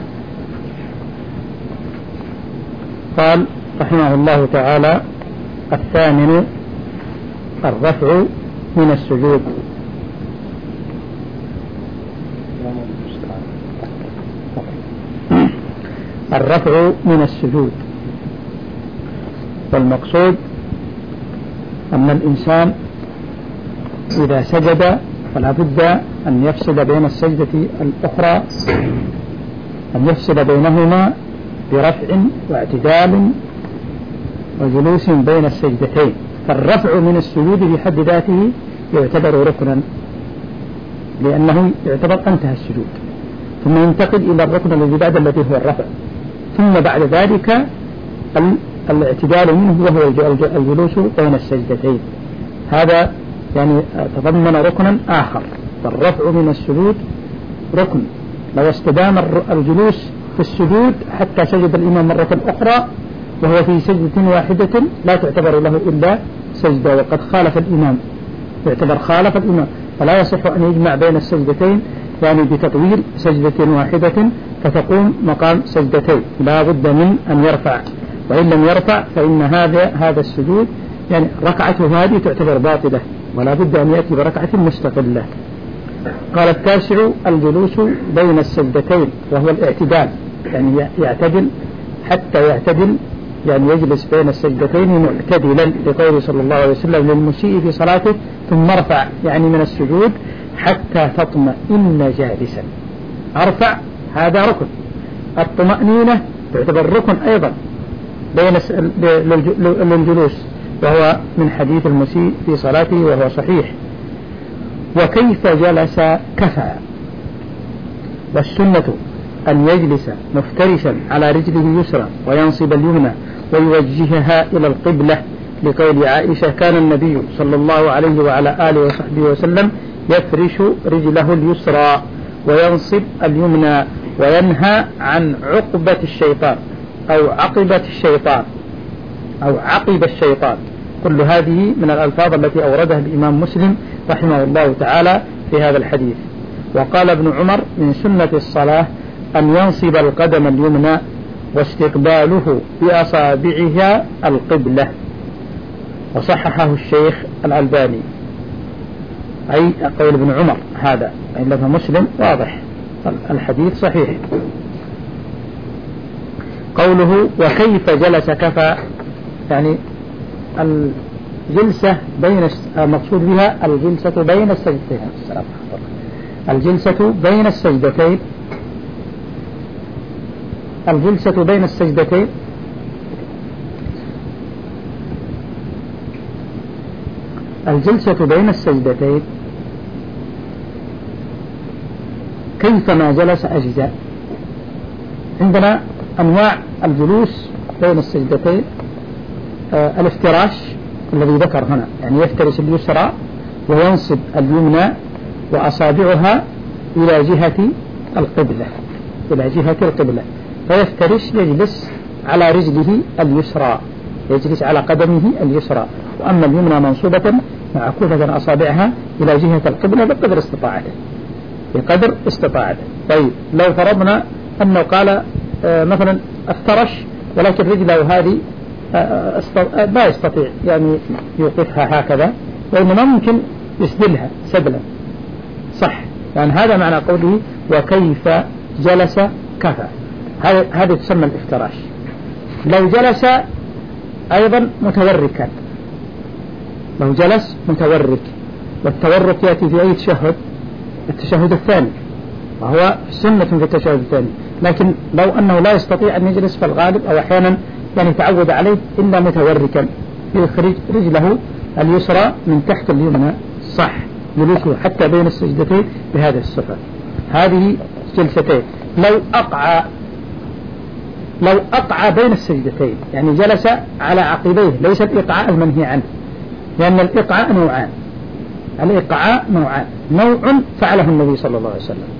قال رحمه الله تعالى: الثامن الرفع من السجود. الرفع من السجود، والمقصود أن الإنسان إذا سجد فلا بد أن يفصل بين السجدة الأخرى، أن يفصل بينهما برفع واعتدال وجلوس بين السجدتين. فالرفع من السجود بحد ذاته يعتبر ركنا، لأنه يعتبر انتهى السجود، ثم ينتقل إلى الركن الذي بعد الذي هو الرفع، ثم بعد ذلك الاعتدال منه وهو الجلوس بين السجدتين. هذا يعني تضمن ركنا آخر. فالرفع من السجود ركن، لو استدام الجلوس في السجود حتى سجد الإمام مرة أخرى وهو في سجدة واحدة لا تعتبر له إلا سجدة، وقد خالف الإمام، يعتبر خالف الإمام، فلا يصح أن يجمع بين السجدتين يعني بتطويل سجدة واحدة فتقوم مقام سجدتين، لا بد من أن يرفع، وإن لم يرفع فإن هذا هذا السجود يعني ركعته هذه تعتبر باطلة، ولا بد أن يأتي بركعة مستقلة. قال التاسع الجلوس بين السجدتين، وهو الاعتدال، يعني يعتدل حتى يعتدل، يعني يجلس بين السجدتين معتدلا، لقوله صلى الله عليه وسلم للمسيء في صلاته: ثم ارفع، يعني من السجود حتى تطمئن جالسا. ارفع هذا ركن. الطمأنينة تعتبر ركن أيضا بين للجلوس، وهو من حديث المسيء في صلاته وهو صحيح. وكيف جلس كفى، والسنة أن يجلس مفترشا على رجله اليسرى وينصب اليمنى ويوجهها إلى القبلة، لقول عائشة: كان النبي صلى الله عليه وعلى آله وصحبه وسلم يفرش رجله اليسرى وينصب اليمنى وينهى عن عقبة الشيطان أو عقبة الشيطان أو عقب الشيطان. كل هذه من الألفاظ التي أوردها الإمام مسلم رحمه الله تعالى في هذا الحديث. وقال ابن عمر: من سنة الصلاة أن ينصب القدم اليمنى واستقباله بأصابعها القبلة. وصححه الشيخ الألباني، أي قول ابن عمر هذا، أي لفظ مسلم واضح، الحديث صحيح. قوله وكيف جلس كفى، يعني الجلسة بين المقصود بها الجلسة بين السجدتين، الجلسة بين السجدتين الجلسة بين السجدتين الجلسة بين السجدتين كيفما جلس أجزاء. عندنا أنواع الجلوس بين السجدتين. آه الافتراش الذي ذكر هنا، يعني يفترش اليسرى وينصب اليمنى وأصابعها إلى جهة القبلة إلى جهة القبلة فيفترش، يجلس على رجله اليسرى، يجلس على قدمه اليسرى، وأما اليمنى منصوبة معكوفة أصابعها إلى جهة القبلة بقدر استطاعته بقدر استطاعته. طيب لو فرضنا أنه قال آه مثلا افترش ولكن رجله هذه آه ما يستطيع يعني يوقفها هكذا، وإنما ممكن يسدلها سدلا، صح؟ يعني هذا معنى قوله وكيف جلس كفى، هذا تسمى الافتراش. لو جلس أيضا متوركا، لو جلس متورك، والتورك يأتي في أي تشهد؟ التشهد الثاني، وهو سنة في التشهد الثاني. لكن لو أنه لا يستطيع أن يجلس في الغالب أو أحيانا يعني تعود عليه إلا متوركا، يخرج رجله اليسرى من تحت اليمنى، صح؟ جلوسه حتى بين السجدتين بهذه الصفة. هذه جلستين. لو أقع لو أقع بين السجدتين، يعني جلس على عقبيه، ليس الإقعاء المنهي عنه، لأن الإقعاء نوعان. الإقعاء نوعان، نوع فعله النبي صلى الله عليه وسلم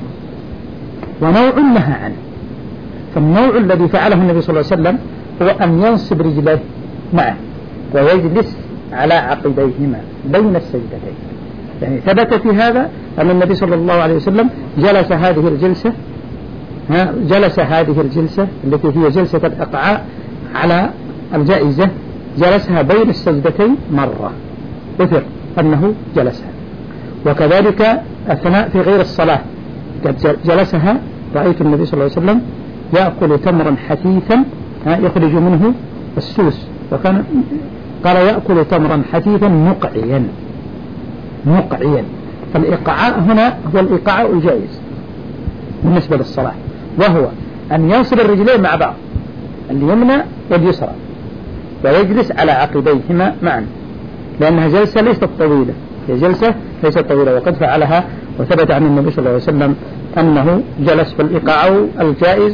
ونوع نهى عنه. فالنوع الذي فعله النبي صلى الله عليه وسلم هو أن ينصب رجليه معه ويجلس على عقبيهما بين السجدتين. يعني ثبت في هذا أن النبي صلى الله عليه وسلم جلس هذه الجلسة جلس هذه الجلسة التي هي جلسة الإقعاء على الجائزة، جلسها بين السجدتين مرة، أثر أنه جلسها. وكذلك أثناء في غير الصلاة قد جلسها، رأيت النبي صلى الله عليه وسلم يأكل تمرا حثيثا يخرج منه السوس، وكان قال يأكل تمرا حثيثا مقعيا مقعيا. فالإقعاء هنا هو الإقعاء الجائز بالنسبة للصلاة، وهو أن ينصب الرجلين مع بعض اليمنى واليسرى ويجلس على عقبيهما معا، لأنها جلسة ليست طويلة، هي جلسة ليست طويلة، وقد فعلها وثبت عن النبي صلى الله عليه وسلم أنه جلس. في الإقعاء الجائز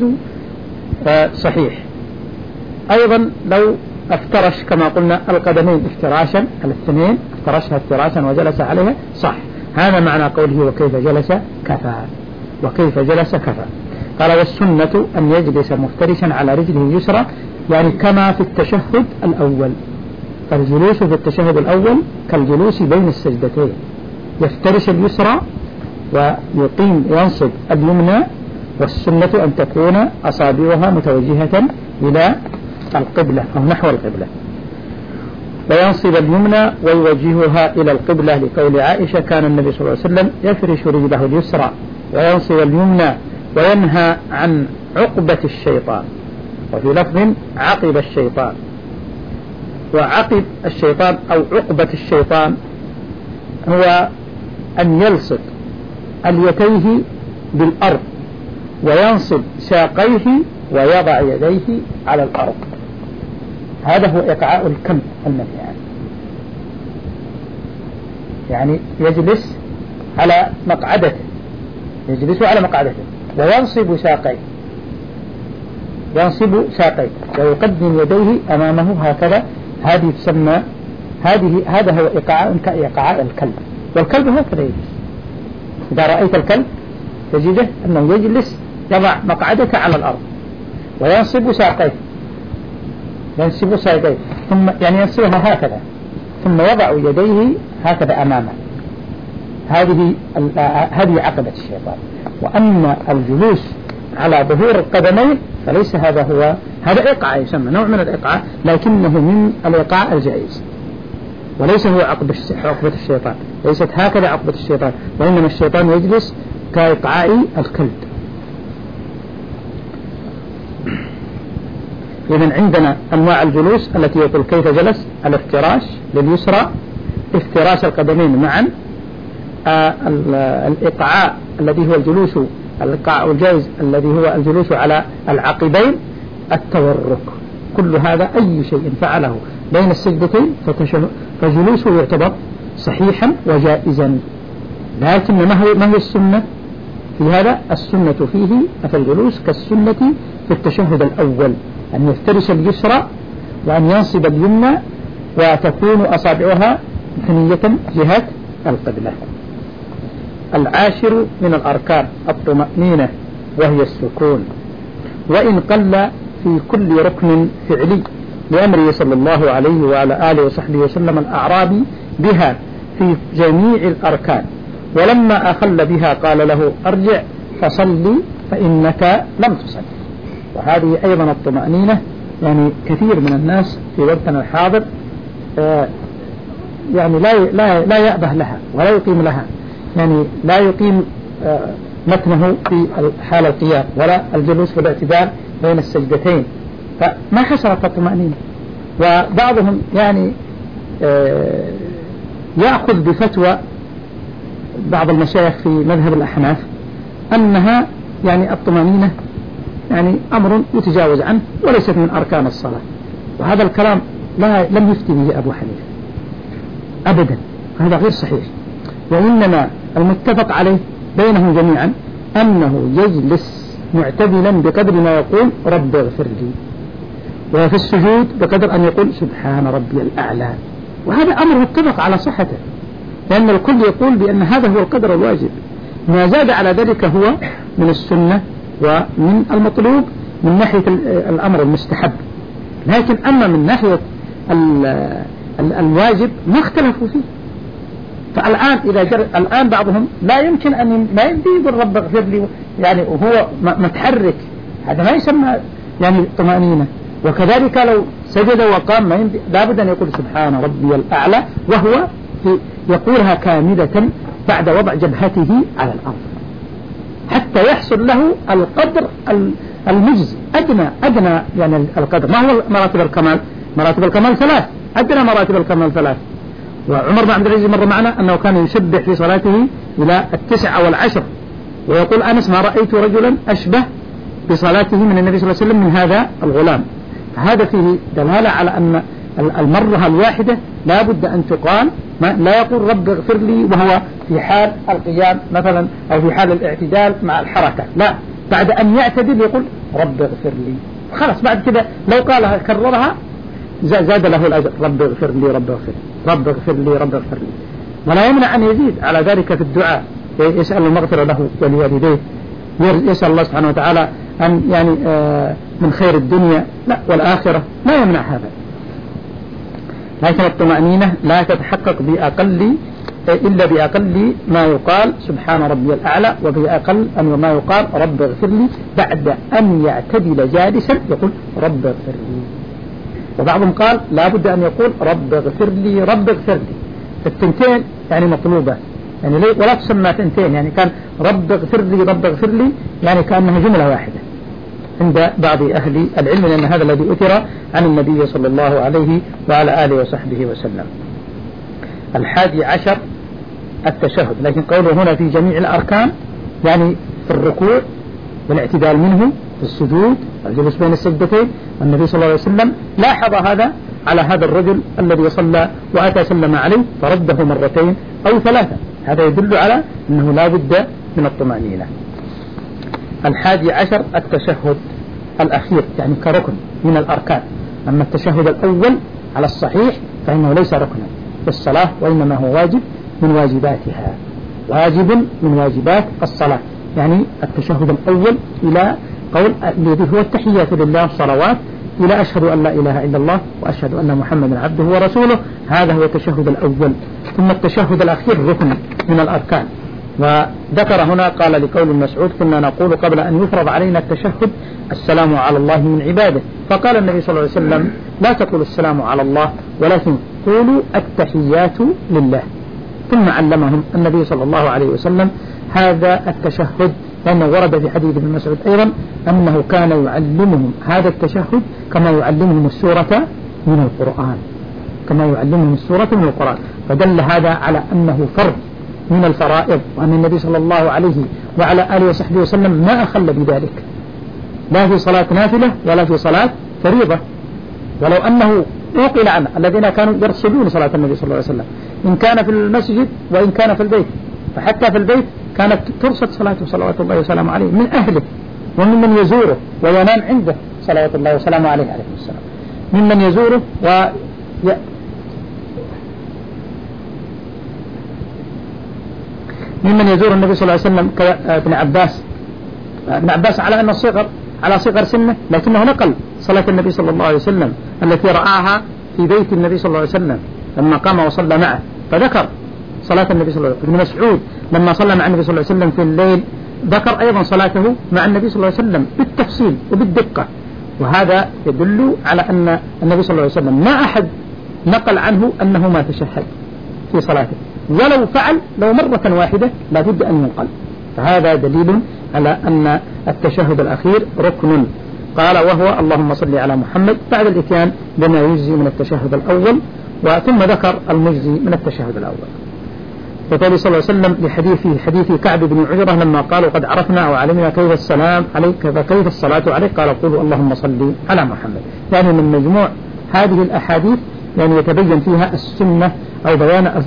صحيح. أيضا لو افترش كما قلنا القدمين افتراشا، الاثنين افترشها افتراشا وجلس عليها، صح. هذا معنى قوله وكيف جلس كفى، وكيف جلس كفى. قال والسنة أن يجلس مفترشا على رجله اليسرى، يعني كما في التشهد الأول. فالجلوس في التشهد الأول كالجلوس بين السجدتين، يفترش اليسرى ويقيم ينصب اليمنى، والسنة أن تكون أصابعها متوجهة إلى القبلة أو نحو القبلة، وينصب اليمنى ويوجهها إلى القبلة، لقول عائشة كان النبي صلى الله عليه وسلم يفرش رجله اليسرى وينصب اليمنى وينهى عن عقبة الشيطان، وفي لفظ عقب الشيطان. وعقب الشيطان أو عقبة الشيطان هو أن يلصق اليتيه بالأرض وينصب ساقيه ويضع يديه على الأرض، هذا هو إقعاء الكلب المنهي عنه. يعني يجلس على مقعدته يجلس على مقعدته وينصب ساقيه ينصب ساقيه ويقدم يديه أمامه هكذا. هذه تسمى هذه هذا هو إقعاء كإقعاء الكلب، والكلب هكذا يجلس. إذا رأيت الكلب تجده أنه يجلس يضع مقعدته على الأرض وينصب ساقيه ينصب ساقيه ثم يعني ينصبها هكذا ثم يضع يديه هكذا أمامه. هذه هذه عقبة الشيطان. وأما الجلوس على ظهور القدمين فليس هذا هو هذا إيقاع، يسمى نوع من الإيقاع، لكنه من الإيقاع الجائز، وليس هو عقبة الشيطان، ليست هكذا عقبة الشيطان، وإنما الشيطان يجلس كإيقاع الكلب. إذن عندنا أنواع الجلوس التي يقول كيف جلس: الافتراش لليسرى، افتراش القدمين معا، الإقعاء الذي هو الجلوس الإقعاء الجائز الذي هو الجلوس على العقبين، التورك، كل هذا أي شيء فعله بين السجدتين فجلوسه يعتبر صحيحا وجائزا. لكن ما هي ما هي السنة في هذا؟ السنة فيه في الجلوس كالسنة في التشهد الأول، أن يفترش اليسرى وأن ينصب اليمنى وتكون أصابعها ثنية جهة القبلة. العاشر من الأركان الطمأنينة وهي السكون، وإن قل في كل ركن فعلي لأمره صلى الله عليه وعلى آله وصحبه وسلم الأعرابي بها في جميع الأركان، ولما أخل بها قال له أرجع فصلي فإنك لم تصلي. وهذه أيضا الطمأنينة، يعني كثير من الناس في وقتنا الحاضر آه يعني لا لا لا يأبه لها ولا يقيم لها، يعني لا يقيم آه متنه في حال القيام ولا الجلوس في الاعتدال بين السجدتين، فما حصلت الطمأنينة. وبعضهم يعني آه يأخذ بفتوى بعض المشايخ في مذهب الأحناف أنها يعني الطمأنينة يعني أمر يتجاوز عنه وليست من أركان الصلاة، وهذا الكلام لا لم يفتي به أبو حنيفة أبدا، هذا غير صحيح. وإنما المتفق عليه بينهم جميعا أنه يجلس معتدلا بقدر ما يقول رب اغفر لي، وفي السجود بقدر أن يقول سبحان ربي الأعلى، وهذا أمر متفق على صحته، لأن الكل يقول بأن هذا هو القدر الواجب، ما زاد على ذلك هو من السنة ومن المطلوب من ناحية الأمر المستحب. لكن أما من ناحية الواجب ما اختلفوا فيه. فالآن إذا جر الآن بعضهم لا يمكن أن ما يبدي يقول رب اغفر لي يعني وهو متحرك، هذا ما يسمى يعني طمأنينة. وكذلك لو سجد وقام ما يمدي لابد أن يقول سبحان ربي الأعلى، وهو يقولها كاملة بعد وضع جبهته على الأرض حتى يحصل له القدر المجزي، أدنى أدنى يعني القدر. ما هو مراتب الكمال؟ مراتب الكمال ثلاث، أدنى مراتب الكمال ثلاث. وعمر بن عبد العزيز مر معنا أنه كان يسبح في صلاته إلى التسع أو العشر، ويقول أنس ما رأيت رجلا أشبه بصلاته من النبي صلى الله عليه وسلم من هذا الغلام. هذا فيه دلالة على أن المرة الواحدة لا بد أن تقال، لا يقول رب اغفر لي وهو في حال القيام مثلا أو في حال الاعتدال مع الحركة، لا، بعد أن يعتدل يقول رب اغفر لي، خلاص بعد كده لو قالها كررها زاد له الأجر، رب اغفر لي رب اغفر لي رب اغفر لي رب اغفر لي. ولا يمنع أن يزيد على ذلك في الدعاء، يسأل المغفرة له ولوالديه، يسأل الله سبحانه وتعالى أن يعني من خير الدنيا لا والآخرة، لا يمنع هذا. لكن الطمأنينة لا تتحقق بأقل إلا بأقل ما يقال سبحان ربي الأعلى، وبأقل أن ما يقال رب اغفر لي بعد أن يعتدل جالسا يقول رب اغفر لي. وبعضهم قال لا بد أن يقول رب اغفر لي رب اغفر لي، التنتين يعني مطلوبة يعني ليه ولا تسمى تنتين، يعني كان رب اغفر لي رب اغفر لي يعني كأنها جملة واحدة عند بعض أهل العلم، لأن هذا الذي أثر عن النبي صلى الله عليه وعلى آله وصحبه وسلم. الحادي عشر التشهد، لكن قوله هنا في جميع الأركان يعني في الركوع والاعتدال منه، في السجود والجلوس بين السجدتين. والنبي صلى الله عليه وسلم لاحظ هذا على هذا الرجل الذي صلى وأتى سلم عليه فرده مرتين أو ثلاثة، هذا يدل على أنه لا بد من الطمأنينة. الحادي عشر التشهد الأخير يعني كركن من الأركان. أما التشهد الأول على الصحيح فإنه ليس ركنا في الصلاة، وإنما هو واجب من واجباتها، واجب من واجبات الصلاة. يعني التشهد الأول إلى قول الذي هو التحيات لله والصلوات إلى أشهد أن لا إله إلا الله وأشهد أن محمدا عبده ورسوله، هذا هو التشهد الأول. ثم التشهد الأخير ركن من الأركان. وذكر هنا قال لقول مسعود كنا نقول قبل أن يفرض علينا التشهد السلام على الله من عباده، فقال النبي صلى الله عليه وسلم لا تقول السلام على الله ولكن قولوا التحيات لله. ثم علمهم النبي صلى الله عليه وسلم هذا التشهد، لأنه ورد في حديث ابن مسعود أيضا أنه كان يعلمهم هذا التشهد كما يعلمهم السورة من القرآن، كما يعلمهم السورة من القرآن، فدل هذا على أنه فرض من الفرائض، وأن النبي صلى الله عليه وعلى آله وصحبه وسلم ما أخل بذلك لا في صلاة نافلة ولا في صلاة فريضة. ولو أنه أوقل عنه الذين كانوا يرصدون صلاة النبي صلى الله عليه وسلم إن كان في المسجد وإن كان في البيت، فحتى في البيت كانت ترصد صلاته صلوات الله وسلامه عليه من أهله وممن يزوره وينام عنده صلوات الله وسلامه عليه عليه السلام، ممن يزوره و ممن يزور النبي صلى الله عليه وسلم كابن عباس. ابن عباس على أن الصغر على صغر سنه، لكنه نقل صلاة النبي صلى الله عليه وسلم التي رآها في بيت النبي صلى الله عليه وسلم لما قام وصلى معه، فذكر صلاة النبي صلى الله عليه وسلم. ابن مسعود لما صلى مع النبي صلى الله عليه وسلم في الليل ذكر أيضا صلاته مع النبي صلى الله عليه وسلم بالتفصيل وبالدقة، وهذا يدل على أن النبي صلى الله عليه وسلم ما أحد نقل عنه أنه ما تشهد في صلاته، ولو فعل لو مرة واحدة لا بد أن ينقل. فهذا دليل على أن التشهد الأخير ركن. قال وهو اللهم صل على محمد بعد الإتيان بما يجزي من التشهد الأول، وثم ذكر المجزي من التشهد الأول. وقال صلى الله عليه وسلم لحديث حديث كعب بن عجرة لما قالوا قد عرفنا وعلمنا كيف السلام عليك فكيف الصلاة عليك، قال قولوا اللهم صل على محمد. يعني من مجموع هذه الأحاديث يعني يتبين فيها السنة أو بيان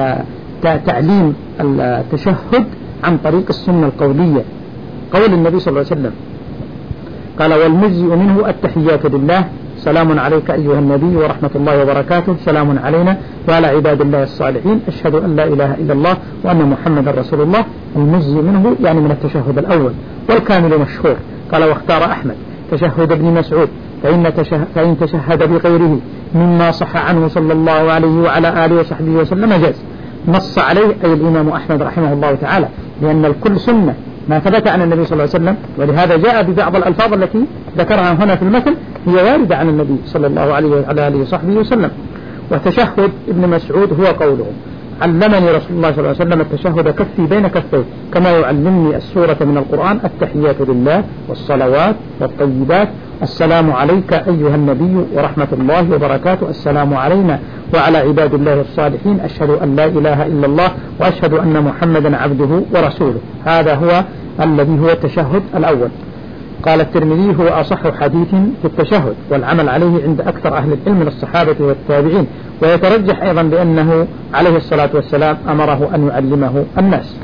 تعليم التشهد عن طريق السنة القولية، قول النبي صلى الله عليه وسلم قال والمجزئ منه التحيات لله سلام عليك أيها النبي ورحمة الله وبركاته سلام علينا وعلى عباد الله الصالحين أشهد أن لا إله إلا الله وأن محمد رسول الله. المجزئ منه يعني من التشهد الأول، والكامل مشهور. قال واختار أحمد تشهد ابن مسعود فإن, تشهد فإن تشهد بغيره مما صح عنه صلى الله عليه وعلى آله وصحبه وسلم جاز. نص عليه أي الإمام أحمد رحمه الله تعالى، لأن الكل سنة ما ثبت عن النبي صلى الله عليه وسلم، ولهذا جاء ببعض الألفاظ التي ذكرها هنا في المثل هي واردة عن النبي صلى الله عليه وعلى آله وصحبه وسلم. وتشهد ابن مسعود هو قوله علمني رسول الله صلى الله عليه وسلم التشهد كفي بين كفيه كما يعلمني السورة من القرآن التحيات لله والصلوات والطيبات السلام عليك أيها النبي ورحمة الله وبركاته السلام علينا وعلى عباد الله الصالحين أشهد أن لا إله إلا الله وأشهد أن محمدا عبده ورسوله. هذا هو الذي هو التشهد الأول. قال الترمذي هو أصح حديث في التشهد والعمل عليه عند أكثر أهل العلم من الصحابة والتابعين، ويترجح أيضا بأنه عليه الصلاة والسلام أمره أن يعلمه الناس.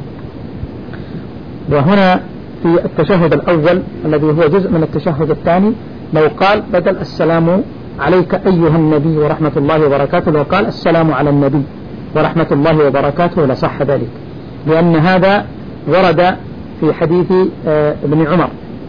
وهنا في التشهد الأول الذي هو جزء من التشهد الثاني لو قال بدل السلام عليك أيها النبي ورحمة الله وبركاته لو قال السلام على النبي ورحمة الله وبركاته لصح ذلك، لأن هذا ورد في حديث ابن عمر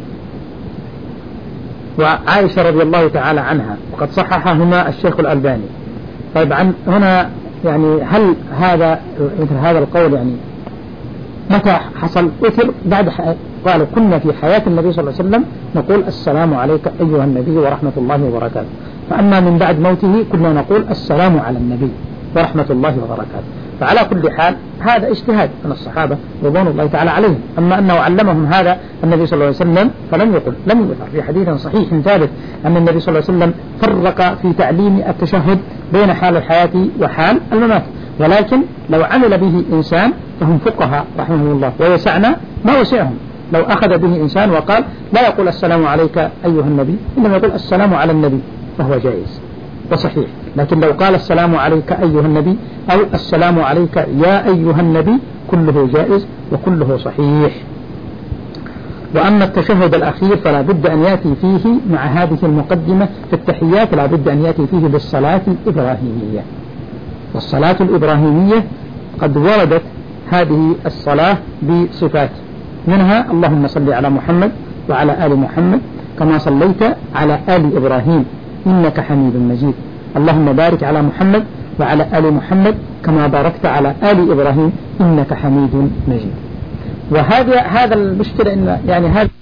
وعائشة رضي الله تعالى عنها وقد صححهما الشيخ الألباني. طبعا هنا يعني هل هذا مثل هذا القول يعني متى حصل؟ أثر بعد قالوا كنا في حياة النبي صلى الله عليه وسلم نقول السلام عليك أيها النبي ورحمة الله وبركاته، فأما من بعد موته كنا نقول السلام على النبي ورحمة الله وبركاته. فعلى كل حال هذا اجتهاد من الصحابة رضوان الله تعالى عليهم، أما أنه علمهم هذا النبي صلى الله عليه وسلم فلم يقل لم يذكر في حديث صحيح ثابت أن النبي صلى الله عليه وسلم فرق في تعليم التشهد بين حال الحياة وحال الممات، ولكن لو عمل به إنسان فهم فقهاء رحمهم الله ويسعنا ما وسعهم. لو أخذ به إنسان وقال لا يقول السلام عليك أيها النبي إنما يقول السلام على النبي فهو جائز وصحيح، لكن لو قال السلام عليك أيها النبي أو السلام عليك يا أيها النبي كله جائز وكله صحيح. وأما التشهد الأخير فلا بد أن يأتي فيه مع هذه المقدمة في التحيات لا بد أن يأتي فيه بالصلاة الإبراهيمية. والصلاة الإبراهيمية قد وردت هذه الصلاة بصفات، منها اللهم صل على محمد وعلى آل محمد كما صليت على آل إبراهيم إنك حميد مجيد، اللهم بارك على محمد وعلى آل محمد كما باركت على آل إبراهيم إنك حميد مجيد. وهذا هذا المشكلة إن يعني هذا